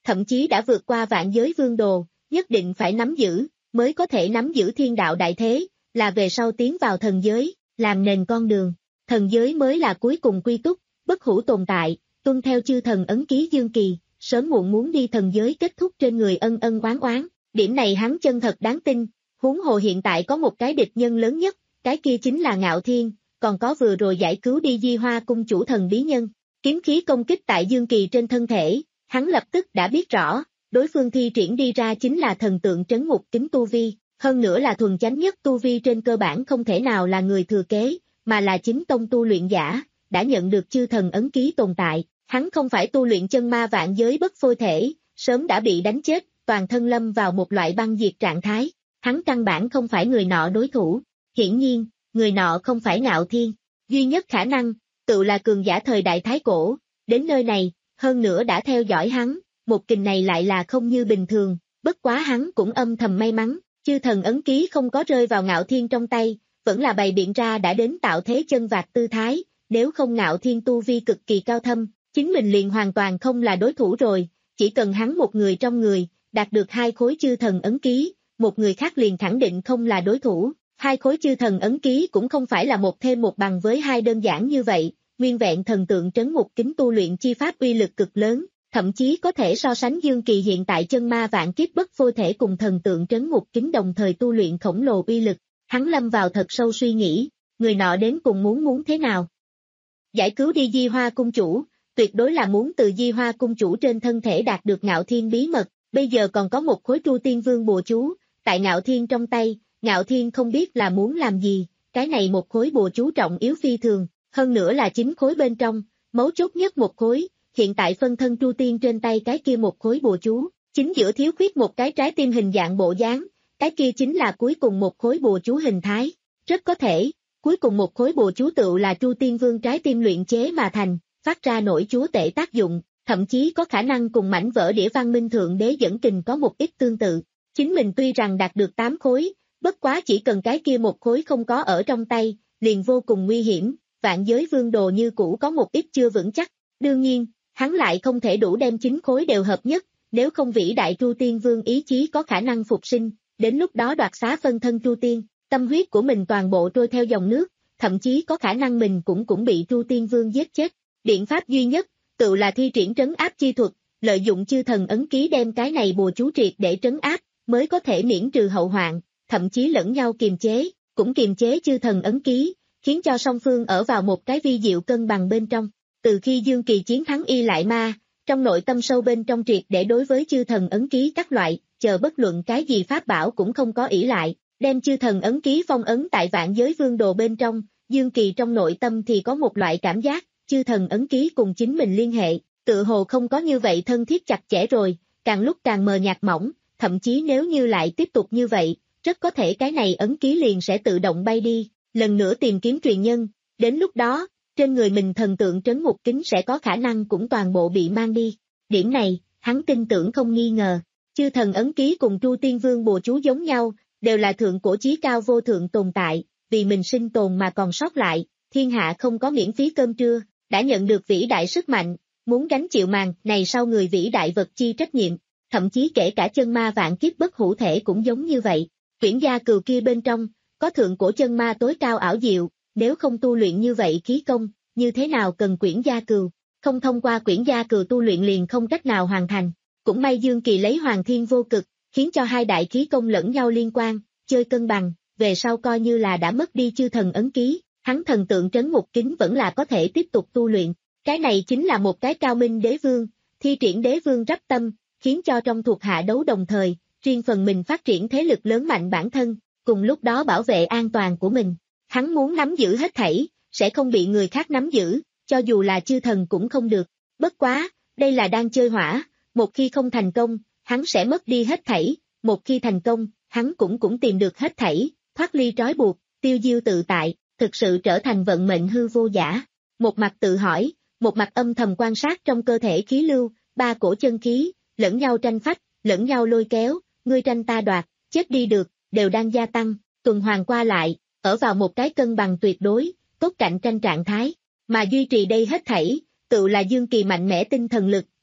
thậm chí đã vượt qua vạn giới vương đồ, nhất định phải nắm giữ, mới có thể nắm giữ thiên đạo đại thế, là về sau tiến vào thần giới, làm nền con đường. Thần giới mới là cuối cùng quy túc, bất hủ tồn tại, tuân theo chư thần ấn ký dương kỳ, sớm muộn muốn đi thần giới kết thúc trên người ân ân oán oán, điểm này hắn chân thật đáng tin, huống hồ hiện tại có một cái địch nhân lớn nhất, cái kia chính là Ngạo Thiên, còn có vừa rồi giải cứu đi Di Hoa cung chủ thần bí nhân, kiếm khí công kích tại dương kỳ trên thân thể, hắn lập tức đã biết rõ, đối phương thi triển đi ra chính là thần tượng trấn ngục kính tu vi, hơn nữa là thuần chánh nhất tu vi trên cơ bản không thể nào là người thừa kế, mà là chính tông tu luyện giả, đã nhận được chư thần ấn ký tồn tại, hắn không phải tu luyện chân ma vạn giới bất phôi thể, sớm đã bị đánh chết, toàn thân lâm vào một loại băng diệt trạng thái, hắn căn bản không phải người nọ đối thủ, hiển nhiên, người nọ không phải Ngạo Thiên, duy nhất khả năng, tự là cường giả thời đại Thái Cổ, đến nơi này, hơn nữa đã theo dõi hắn, một kình này lại là không như bình thường, bất quá hắn cũng âm thầm may mắn, chư thần ấn ký không có rơi vào Ngạo Thiên trong tay, vẫn là bày biện ra đã đến tạo thế chân vạc tư thái, nếu không Ngạo Thiên tu vi cực kỳ cao thâm, chính mình liền hoàn toàn không là đối thủ rồi, chỉ cần hắn một người trong người, đạt được hai khối chư thần ấn ký, một người khác liền khẳng định không là đối thủ, hai khối chư thần ấn ký cũng không phải là một thêm một bằng với hai đơn giản như vậy, nguyên vẹn thần tượng trấn ngục kính tu luyện chi pháp uy lực cực lớn, thậm chí có thể so sánh dương kỳ hiện tại chân ma vạn kiếp bất phôi thể cùng thần tượng trấn ngục kính đồng thời tu luyện khổng lồ uy lực, hắn lâm vào thật sâu suy nghĩ, người nọ đến cùng muốn muốn thế nào. Giải cứu đi Di Hoa cung chủ, tuyệt đối là muốn từ Di Hoa cung chủ trên thân thể đạt được Ngạo Thiên bí mật, bây giờ còn có một khối Tru Tiên Vương bùa chú, tại Ngạo Thiên trong tay, Ngạo Thiên không biết là muốn làm gì, cái này một khối bùa chú trọng yếu phi thường, hơn nữa là chính khối bên trong, mấu chốt nhất một khối, hiện tại phân thân Tru Tiên trên tay cái kia một khối bùa chú, chính giữa thiếu khuyết một cái trái tim hình dạng bộ dáng, cái kia chính là cuối cùng một khối bùa chú hình thái, rất có thể, cuối cùng một khối bùa chú tựu là Tru Tiên Vương trái tim luyện chế mà thành, phát ra nổi chúa tể tác dụng, thậm chí có khả năng cùng mảnh vỡ đĩa văn minh thượng đế dẫn kình có một ít tương tự. Chính mình tuy rằng đạt được tám khối, bất quá chỉ cần cái kia một khối không có ở trong tay, liền vô cùng nguy hiểm, vạn giới vương đồ như cũ có một ít chưa vững chắc. Đương nhiên, hắn lại không thể đủ đem chín khối đều hợp nhất, nếu không vĩ đại Tru Tiên Vương ý chí có khả năng phục sinh, đến lúc đó đoạt xá phân thân Tru Tiên, tâm huyết của mình toàn bộ trôi theo dòng nước, thậm chí có khả năng mình cũng cũng bị Tru Tiên Vương giết chết. Biện pháp duy nhất, tự là thi triển trấn áp chi thuật, lợi dụng chư thần ấn ký đem cái này bùa chú triệt để trấn áp, mới có thể miễn trừ hậu hoạn, thậm chí lẫn nhau kiềm chế, cũng kiềm chế chư thần ấn ký, khiến cho song phương ở vào một cái vi diệu cân bằng bên trong. Từ khi Dương Kỳ chiến thắng Y Lại Ma, trong nội tâm sâu bên trong triệt để đối với chư thần ấn ký các loại, chờ bất luận cái gì pháp bảo cũng không có ỷ lại, đem chư thần ấn ký phong ấn tại vạn giới vương đồ bên trong, Dương Kỳ trong nội tâm thì có một loại cảm giác, chư thần ấn ký cùng chính mình liên hệ, tự hồ không có như vậy thân thiết chặt chẽ rồi, càng lúc càng mờ nhạt mỏng, thậm chí nếu như lại tiếp tục như vậy, rất có thể cái này ấn ký liền sẽ tự động bay đi, lần nữa tìm kiếm truyền nhân, đến lúc đó, trên người mình thần tượng trấn ngục kính sẽ có khả năng cũng toàn bộ bị mang đi. Điểm này, hắn tin tưởng không nghi ngờ, chư thần ấn ký cùng Tru Tiên Vương bùa chú giống nhau, đều là thượng cổ chí cao vô thượng tồn tại, vì mình sinh tồn mà còn sót lại, thiên hạ không có miễn phí cơm trưa, đã nhận được vĩ đại sức mạnh, muốn gánh chịu màn này sau người vĩ đại vật chi trách nhiệm, thậm chí kể cả chân ma vạn kiếp bất hủ thể cũng giống như vậy. Quyển gia cừu kia bên trong, có thượng cổ chân ma tối cao ảo diệu, nếu không tu luyện như vậy khí công, như thế nào cần quyển gia cừu, không thông qua quyển gia cừu tu luyện liền không cách nào hoàn thành. Cũng may Dương Kỳ lấy Hoàng Thiên Vô Cực, khiến cho hai đại khí công lẫn nhau liên quan, chơi cân bằng, về sau coi như là đã mất đi chư thần ấn ký, hắn thần tượng trấn ngục kính vẫn là có thể tiếp tục tu luyện. Cái này chính là một cái cao minh đế vương, thi triển đế vương rắp tâm, khiến cho trong thuộc hạ đấu đồng thời, riêng phần mình phát triển thế lực lớn mạnh bản thân, cùng lúc đó bảo vệ an toàn của mình. Hắn muốn nắm giữ hết thảy, sẽ không bị người khác nắm giữ, cho dù là chư thần cũng không được. Bất quá, đây là đang chơi hỏa, một khi không thành công, hắn sẽ mất đi hết thảy, một khi thành công, hắn cũng cũng tìm được hết thảy, thoát ly trói buộc, tiêu diêu tự tại, thực sự trở thành vận mệnh hư vô giả. Một mặt tự hỏi, một mặt âm thầm quan sát trong cơ thể khí lưu, ba cổ chân khí, lẫn nhau tranh phách, lẫn nhau lôi kéo, ngươi tranh ta đoạt, chết đi được, đều đang gia tăng, tuần hoàn qua lại, ở vào một cái cân bằng tuyệt đối, tốt cạnh tranh trạng thái, mà duy trì đây hết thảy, tự là Dương Kỳ mạnh mẽ tinh thần lực,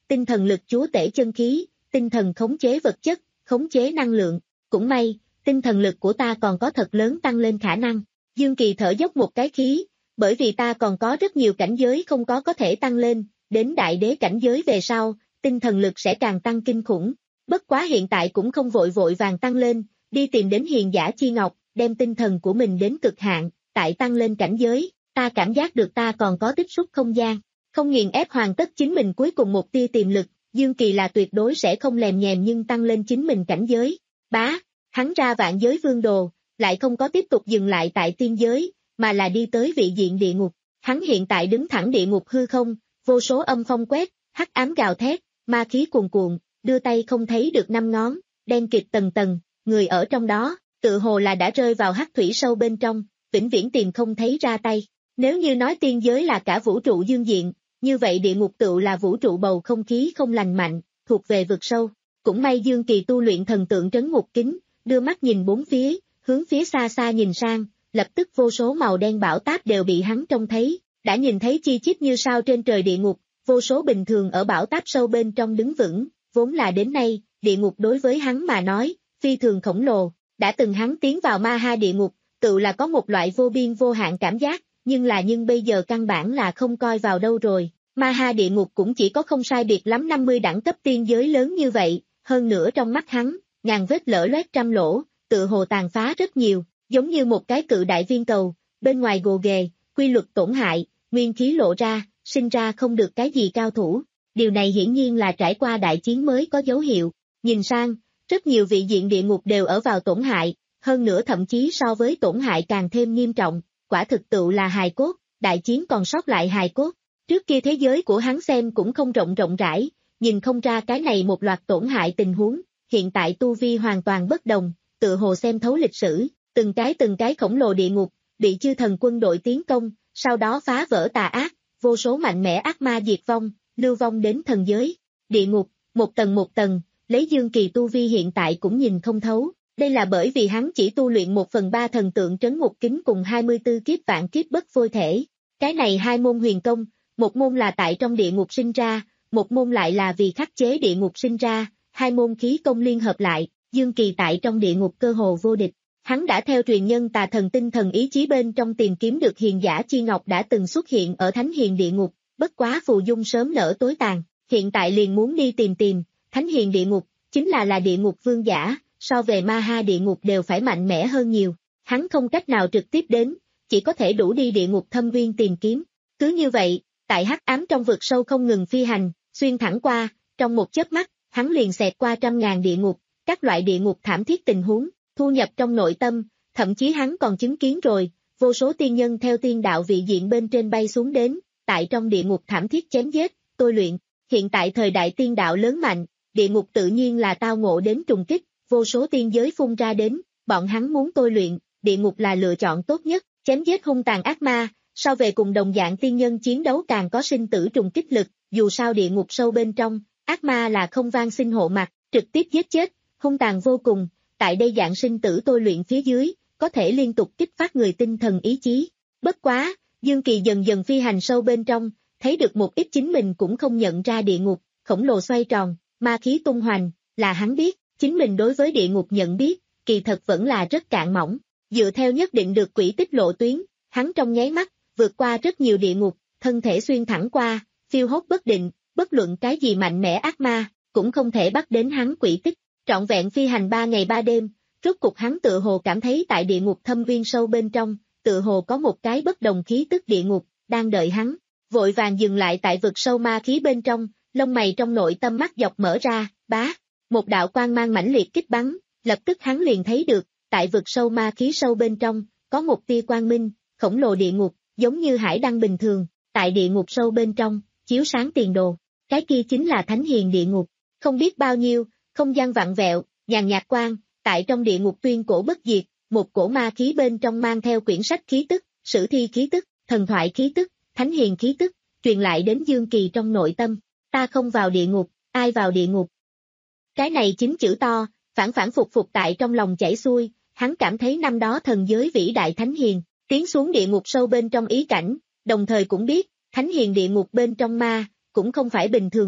tinh thần lực chúa tể chân khí, tinh thần khống chế vật chất, khống chế năng lượng. Cũng may, tinh thần lực của ta còn có thật lớn tăng lên khả năng. Dương Kỳ thở dốc một cái khí, bởi vì ta còn có rất nhiều cảnh giới không có có thể tăng lên, đến đại đế cảnh giới về sau, tinh thần lực sẽ càng tăng kinh khủng. Bất quá hiện tại cũng không vội vội vàng tăng lên, đi tìm đến hiền giả chi ngọc, đem tinh thần của mình đến cực hạn, tại tăng lên cảnh giới, ta cảm giác được ta còn có tích xúc không gian, không nghiền ép hoàn tất chính mình cuối cùng một tia tiềm lực, Dương Kỳ là tuyệt đối sẽ không lèm nhèm nhưng tăng lên chính mình cảnh giới. Bá, hắn ra vạn giới vương đồ, lại không có tiếp tục dừng lại tại tiên giới, mà là đi tới vị diện địa ngục. Hắn hiện tại đứng thẳng địa ngục hư không, vô số âm phong quét, hắc ám gào thét, ma khí cuồn cuộn, đưa tay không thấy được năm ngón, đen kịt tầng tầng, người ở trong đó, tự hồ là đã rơi vào hắc thủy sâu bên trong, vĩnh viễn tìm không thấy ra tay. Nếu như nói tiên giới là cả vũ trụ dương diện, như vậy địa ngục tựu là vũ trụ bầu không khí không lành mạnh, thuộc về vực sâu. Cũng may Dương Kỳ tu luyện thần tượng trấn ngục kính, đưa mắt nhìn bốn phía, hướng phía xa xa nhìn sang, lập tức vô số màu đen bão táp đều bị hắn trông thấy, đã nhìn thấy chi chít như sao trên trời địa ngục, vô số bình thường ở bão táp sâu bên trong đứng vững, vốn là đến nay, địa ngục đối với hắn mà nói, phi thường khổng lồ, đã từng hắn tiến vào ma ha địa ngục, tự là có một loại vô biên vô hạn cảm giác, nhưng là nhưng bây giờ căn bản là không coi vào đâu rồi, ma ha địa ngục cũng chỉ có không sai biệt lắm năm mươi đẳng cấp tiên giới lớn như vậy, hơn nữa trong mắt hắn, ngàn vết lở loét trăm lỗ, tự hồ tàn phá rất nhiều, giống như một cái cự đại viên cầu, bên ngoài gồ ghề, quy luật tổn hại, nguyên khí lộ ra, sinh ra không được cái gì cao thủ, điều này hiển nhiên là trải qua đại chiến mới có dấu hiệu, nhìn sang, rất nhiều vị diện địa ngục đều ở vào tổn hại, hơn nữa thậm chí so với tổn hại càng thêm nghiêm trọng, quả thực tự là hài cốt, đại chiến còn sót lại hài cốt, trước kia thế giới của hắn xem cũng không rộng rộng rãi, nhìn không ra cái này một loạt tổn hại tình huống, hiện tại tu vi hoàn toàn bất đồng, tự hồ xem thấu lịch sử, từng cái từng cái khổng lồ địa ngục, bị chư thần quân đội tiến công, sau đó phá vỡ tà ác, vô số mạnh mẽ ác ma diệt vong, lưu vong đến thần giới, địa ngục, một tầng một tầng, lấy Dương Kỳ tu vi hiện tại cũng nhìn không thấu, đây là bởi vì hắn chỉ tu luyện một phần ba thần tượng trấn ngục kính cùng hai mươi tư kiếp vạn kiếp bất phôi thể, cái này hai môn huyền công, một môn là tại trong địa ngục sinh ra, một môn lại là vì khắc chế địa ngục sinh ra, hai môn khí công liên hợp lại, Dương Kỳ tại trong địa ngục cơ hồ vô địch. Hắn đã theo truyền nhân tà thần tinh thần ý chí bên trong tìm kiếm được hiền giả chi ngọc đã từng xuất hiện ở thánh hiền địa ngục, bất quá phù dung sớm nở tối tàn, hiện tại liền muốn đi tìm tìm, thánh hiền địa ngục, chính là là địa ngục vương giả, so về ma ha địa ngục đều phải mạnh mẽ hơn nhiều, hắn không cách nào trực tiếp đến, chỉ có thể đủ đi địa ngục thâm viên tìm kiếm, cứ như vậy, tại hắc ám trong vực sâu không ngừng phi hành, xuyên thẳng qua, trong một chớp mắt, hắn liền xẹt qua trăm ngàn địa ngục, các loại địa ngục thảm thiết tình huống, thu nhập trong nội tâm, thậm chí hắn còn chứng kiến rồi, vô số tiên nhân theo tiên đạo vị diện bên trên bay xuống đến, tại trong địa ngục thảm thiết chém giết, tôi luyện, hiện tại thời đại tiên đạo lớn mạnh, địa ngục tự nhiên là tao ngộ đến trùng kích, vô số tiên giới phun ra đến, bọn hắn muốn tôi luyện, địa ngục là lựa chọn tốt nhất, chém giết hung tàn ác ma, so về cùng đồng dạng tiên nhân chiến đấu càng có sinh tử trùng kích lực, dù sao địa ngục sâu bên trong, ác ma là không van xin hộ mặt, trực tiếp giết chết, hung tàn vô cùng. Tại đây dạng sinh tử tôi luyện phía dưới, có thể liên tục kích phát người tinh thần ý chí. Bất quá, Dương Kỳ dần dần phi hành sâu bên trong, thấy được một ít chính mình cũng không nhận ra địa ngục, khổng lồ xoay tròn, ma khí tung hoành, là hắn biết, chính mình đối với địa ngục nhận biết, kỳ thật vẫn là rất cạn mỏng. Dựa theo nhất định được quỹ tích lộ tuyến, hắn trong nháy mắt, vượt qua rất nhiều địa ngục, thân thể xuyên thẳng qua, phiêu hốt bất định, bất luận cái gì mạnh mẽ ác ma, cũng không thể bắt đến hắn quỹ tích. Trọn vẹn phi hành ba ngày ba đêm, rốt cục hắn tự hồ cảm thấy tại địa ngục thâm viên sâu bên trong, tự hồ có một cái bất đồng khí tức địa ngục, đang đợi hắn, vội vàng dừng lại tại vực sâu ma khí bên trong, lông mày trong nội tâm mắt dọc mở ra, bá, một đạo quang mang mãnh liệt kích bắn, lập tức hắn liền thấy được, tại vực sâu ma khí sâu bên trong, có một tia quang minh, khổng lồ địa ngục, giống như hải đăng bình thường, tại địa ngục sâu bên trong, chiếu sáng tiền đồ, cái kia chính là thánh hiền địa ngục, không biết bao nhiêu, không gian vặn vẹo, nhàn nhạt quang, tại trong địa ngục tuyên cổ bất diệt, một cổ ma khí bên trong mang theo quyển sách khí tức, sử thi khí tức, thần thoại khí tức, thánh hiền khí tức, truyền lại đến Dương Kỳ trong nội tâm, ta không vào địa ngục, ai vào địa ngục. Cái này chính chữ to, phản phản phục phục tại trong lòng chảy xuôi, hắn cảm thấy năm đó thần giới vĩ đại thánh hiền, tiến xuống địa ngục sâu bên trong ý cảnh, đồng thời cũng biết, thánh hiền địa ngục bên trong ma, cũng không phải bình thường ma,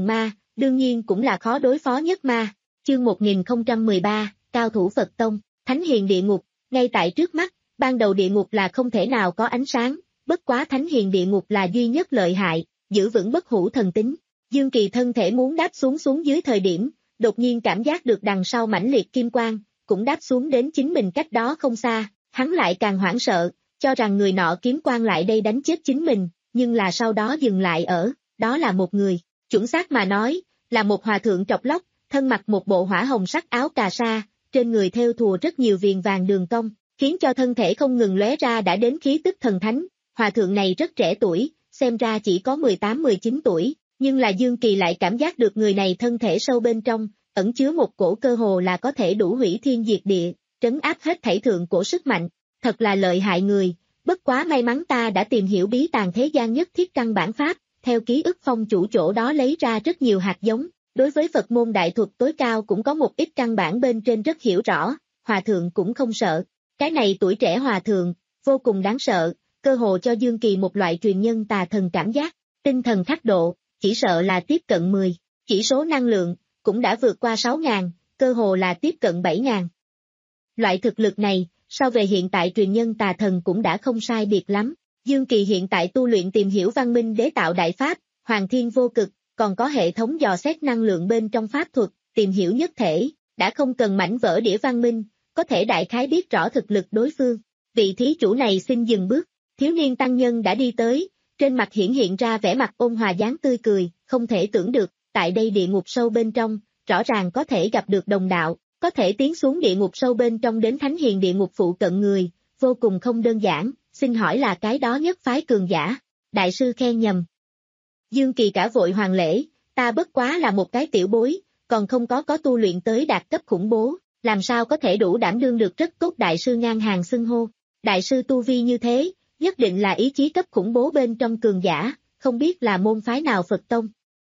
đương nhiên cũng là khó đối phó nhất ma. Chương một nghìn không trăm mười ba, Cao thủ Phật Tông, Thánh Hiền Địa Ngục, ngay tại trước mắt, ban đầu địa ngục là không thể nào có ánh sáng, bất quá Thánh Hiền Địa Ngục là duy nhất lợi hại, giữ vững bất hủ thần tính. Dương Kỳ thân thể muốn đáp xuống xuống dưới thời điểm, đột nhiên cảm giác được đằng sau mãnh liệt kim quang, cũng đáp xuống đến chính mình cách đó không xa, hắn lại càng hoảng sợ, cho rằng người nọ kiếm quang lại đây đánh chết chính mình, nhưng là sau đó dừng lại ở, đó là một người, chuẩn xác mà nói, là một hòa thượng trọc lóc, thân mặc một bộ hỏa hồng sắc áo cà sa, trên người thêu thùa rất nhiều viền vàng đường cong, khiến cho thân thể không ngừng lóe ra đã đến khí tức thần thánh. Hòa thượng này rất trẻ tuổi, xem ra chỉ có mười tám mười chín tuổi, nhưng là Dương Kỳ lại cảm giác được người này thân thể sâu bên trong, ẩn chứa một cổ cơ hồ là có thể đủ hủy thiên diệt địa, trấn áp hết thảy thượng cổ sức mạnh, thật là lợi hại người, bất quá may mắn ta đã tìm hiểu bí tàng thế gian nhất thiết căn bản pháp, theo ký ức phong chủ chỗ đó lấy ra rất nhiều hạt giống, đối với Phật môn đại thuật tối cao cũng có một ít căn bản bên trên rất hiểu rõ, hòa thượng cũng không sợ, cái này tuổi trẻ hòa thượng, vô cùng đáng sợ, cơ hồ cho Dương Kỳ một loại truyền nhân tà thần cảm giác, tinh thần khắc độ, chỉ sợ là tiếp cận mười, chỉ số năng lượng, cũng đã vượt qua sáu ngàn, cơ hồ là tiếp cận bảy ngàn. Loại thực lực này, so về hiện tại truyền nhân tà thần cũng đã không sai biệt lắm. Dương Kỳ hiện tại tu luyện tìm hiểu văn minh đế tạo đại pháp, hoàng thiên vô cực, còn có hệ thống dò xét năng lượng bên trong pháp thuật, tìm hiểu nhất thể, đã không cần mảnh vỡ đĩa văn minh, có thể đại khái biết rõ thực lực đối phương. Vị thí chủ này xin dừng bước, thiếu niên tăng nhân đã đi tới, trên mặt hiển hiện ra vẻ mặt ôn hòa dáng tươi cười, không thể tưởng được, tại đây địa ngục sâu bên trong, rõ ràng có thể gặp được đồng đạo, có thể tiến xuống địa ngục sâu bên trong đến Thánh Hiền Địa Ngục phụ cận người, vô cùng không đơn giản, xin hỏi là cái đó nhất phái cường giả, đại sư khen nhầm. Dương Kỳ cả vội hoàng lễ, ta bất quá là một cái tiểu bối, còn không có có tu luyện tới đạt cấp khủng bố, làm sao có thể đủ đảm đương được rất tốt đại sư ngang hàng xưng hô, đại sư tu vi như thế, nhất định là ý chí cấp khủng bố bên trong cường giả, không biết là môn phái nào Phật Tông.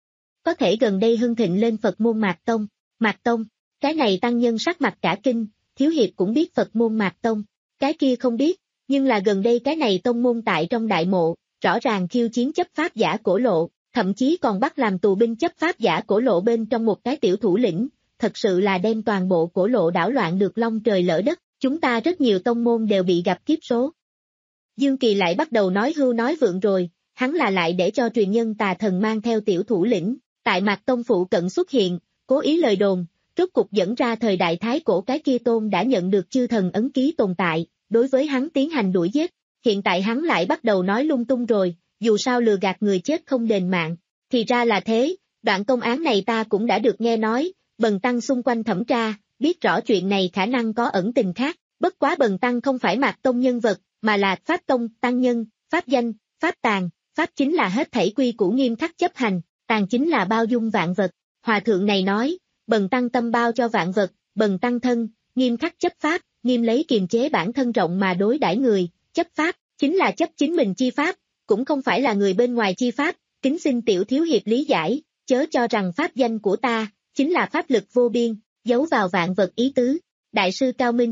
Có thể gần đây hưng thịnh lên Phật môn Mạt Tông, Mạt Tông, cái này tăng nhân sắc mặt cả kinh, thiếu hiệp cũng biết Phật môn Mạt Tông, cái kia không biết, nhưng là gần đây cái này tông môn tại trong đại mộ, rõ ràng khiêu chiến chấp pháp giả cổ lộ, thậm chí còn bắt làm tù binh chấp pháp giả cổ lộ bên trong một cái tiểu thủ lĩnh, thật sự là đem toàn bộ cổ lộ đảo loạn được long trời lỡ đất, chúng ta rất nhiều tông môn đều bị gặp kiếp số. Dương Kỳ lại bắt đầu nói hưu nói vượng rồi, hắn là lại để cho truyền nhân tà thần mang theo tiểu thủ lĩnh, tại Mạt Tông phụ cận xuất hiện, cố ý lời đồn, rốt cục dẫn ra thời đại thái cổ cái kia tôn đã nhận được chư thần ấn ký tồn tại, đối với hắn tiến hành đuổi giết, hiện tại hắn lại bắt đầu nói lung tung rồi, dù sao lừa gạt người chết không đền mạng, thì ra là thế, đoạn công án này ta cũng đã được nghe nói, Bần Tăng xung quanh thẩm tra, biết rõ chuyện này khả năng có ẩn tình khác, bất quá Bần Tăng không phải Mạt Tông nhân vật, mà là Pháp Tông, Tăng nhân, Pháp danh, Pháp tàng, Pháp chính là hết thảy quy củ nghiêm khắc chấp hành, tàng chính là bao dung vạn vật, hòa thượng này nói, Bần Tăng tâm bao cho vạn vật, Bần Tăng thân, nghiêm khắc chấp pháp, nghiêm lấy kiềm chế bản thân rộng mà đối đãi người, chấp pháp, chính là chấp chính mình chi pháp, cũng không phải là người bên ngoài chi pháp, kính xin tiểu thiếu hiệp lý giải, chớ cho rằng pháp danh của ta, chính là pháp lực vô biên, giấu vào vạn vật ý tứ, đại sư cao minh.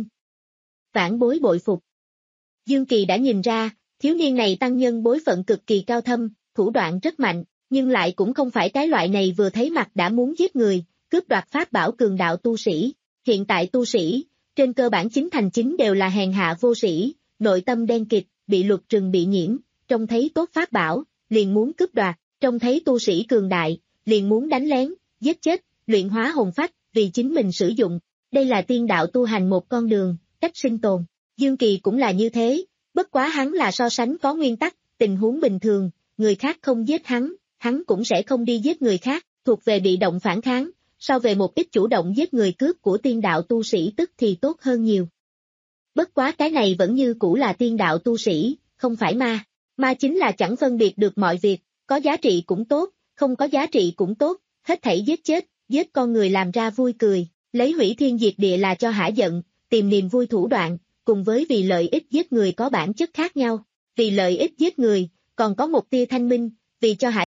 Vãn bối bội phục. Dương Kỳ đã nhìn ra, thiếu niên này tăng nhân bối phận cực kỳ cao thâm, thủ đoạn rất mạnh, nhưng lại cũng không phải cái loại này vừa thấy mặt đã muốn giết người, cướp đoạt pháp bảo cường đạo tu sĩ. Hiện tại tu sĩ, trên cơ bản chính thành chính đều là hèn hạ vô sĩ, nội tâm đen kịt, bị luật rừng bị nhiễm, trông thấy tốt pháp bảo, liền muốn cướp đoạt, trông thấy tu sĩ cường đại, liền muốn đánh lén, giết chết, luyện hóa hồn phách, vì chính mình sử dụng. Đây là tiên đạo tu hành một con đường, cách sinh tồn. Dương Kỳ cũng là như thế, bất quá hắn là so sánh có nguyên tắc, tình huống bình thường, người khác không giết hắn, hắn cũng sẽ không đi giết người khác, thuộc về bị động phản kháng, so về một ít chủ động giết người cướp của tiên đạo tu sĩ tức thì tốt hơn nhiều. Bất quá cái này vẫn như cũ là tiên đạo tu sĩ, không phải ma, ma chính là chẳng phân biệt được mọi việc, có giá trị cũng tốt, không có giá trị cũng tốt, hết thảy giết chết, giết con người làm ra vui cười, lấy hủy thiên diệt địa là cho hả giận, tìm niềm vui thủ đoạn, cùng với vì lợi ích giết người có bản chất khác nhau, vì lợi ích giết người, còn có một tia thanh minh, vì cho hại.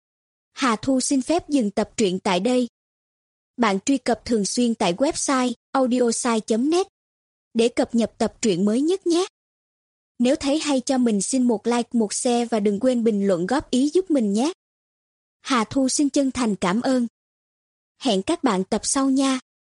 Hà Thu xin phép dừng tập truyện tại đây. Bạn truy cập thường xuyên tại website audiosai chấm net để cập nhật tập truyện mới nhất nhé. Nếu thấy hay cho mình xin một like, một share và đừng quên bình luận góp ý giúp mình nhé. Hà Thu xin chân thành cảm ơn. Hẹn các bạn tập sau nha.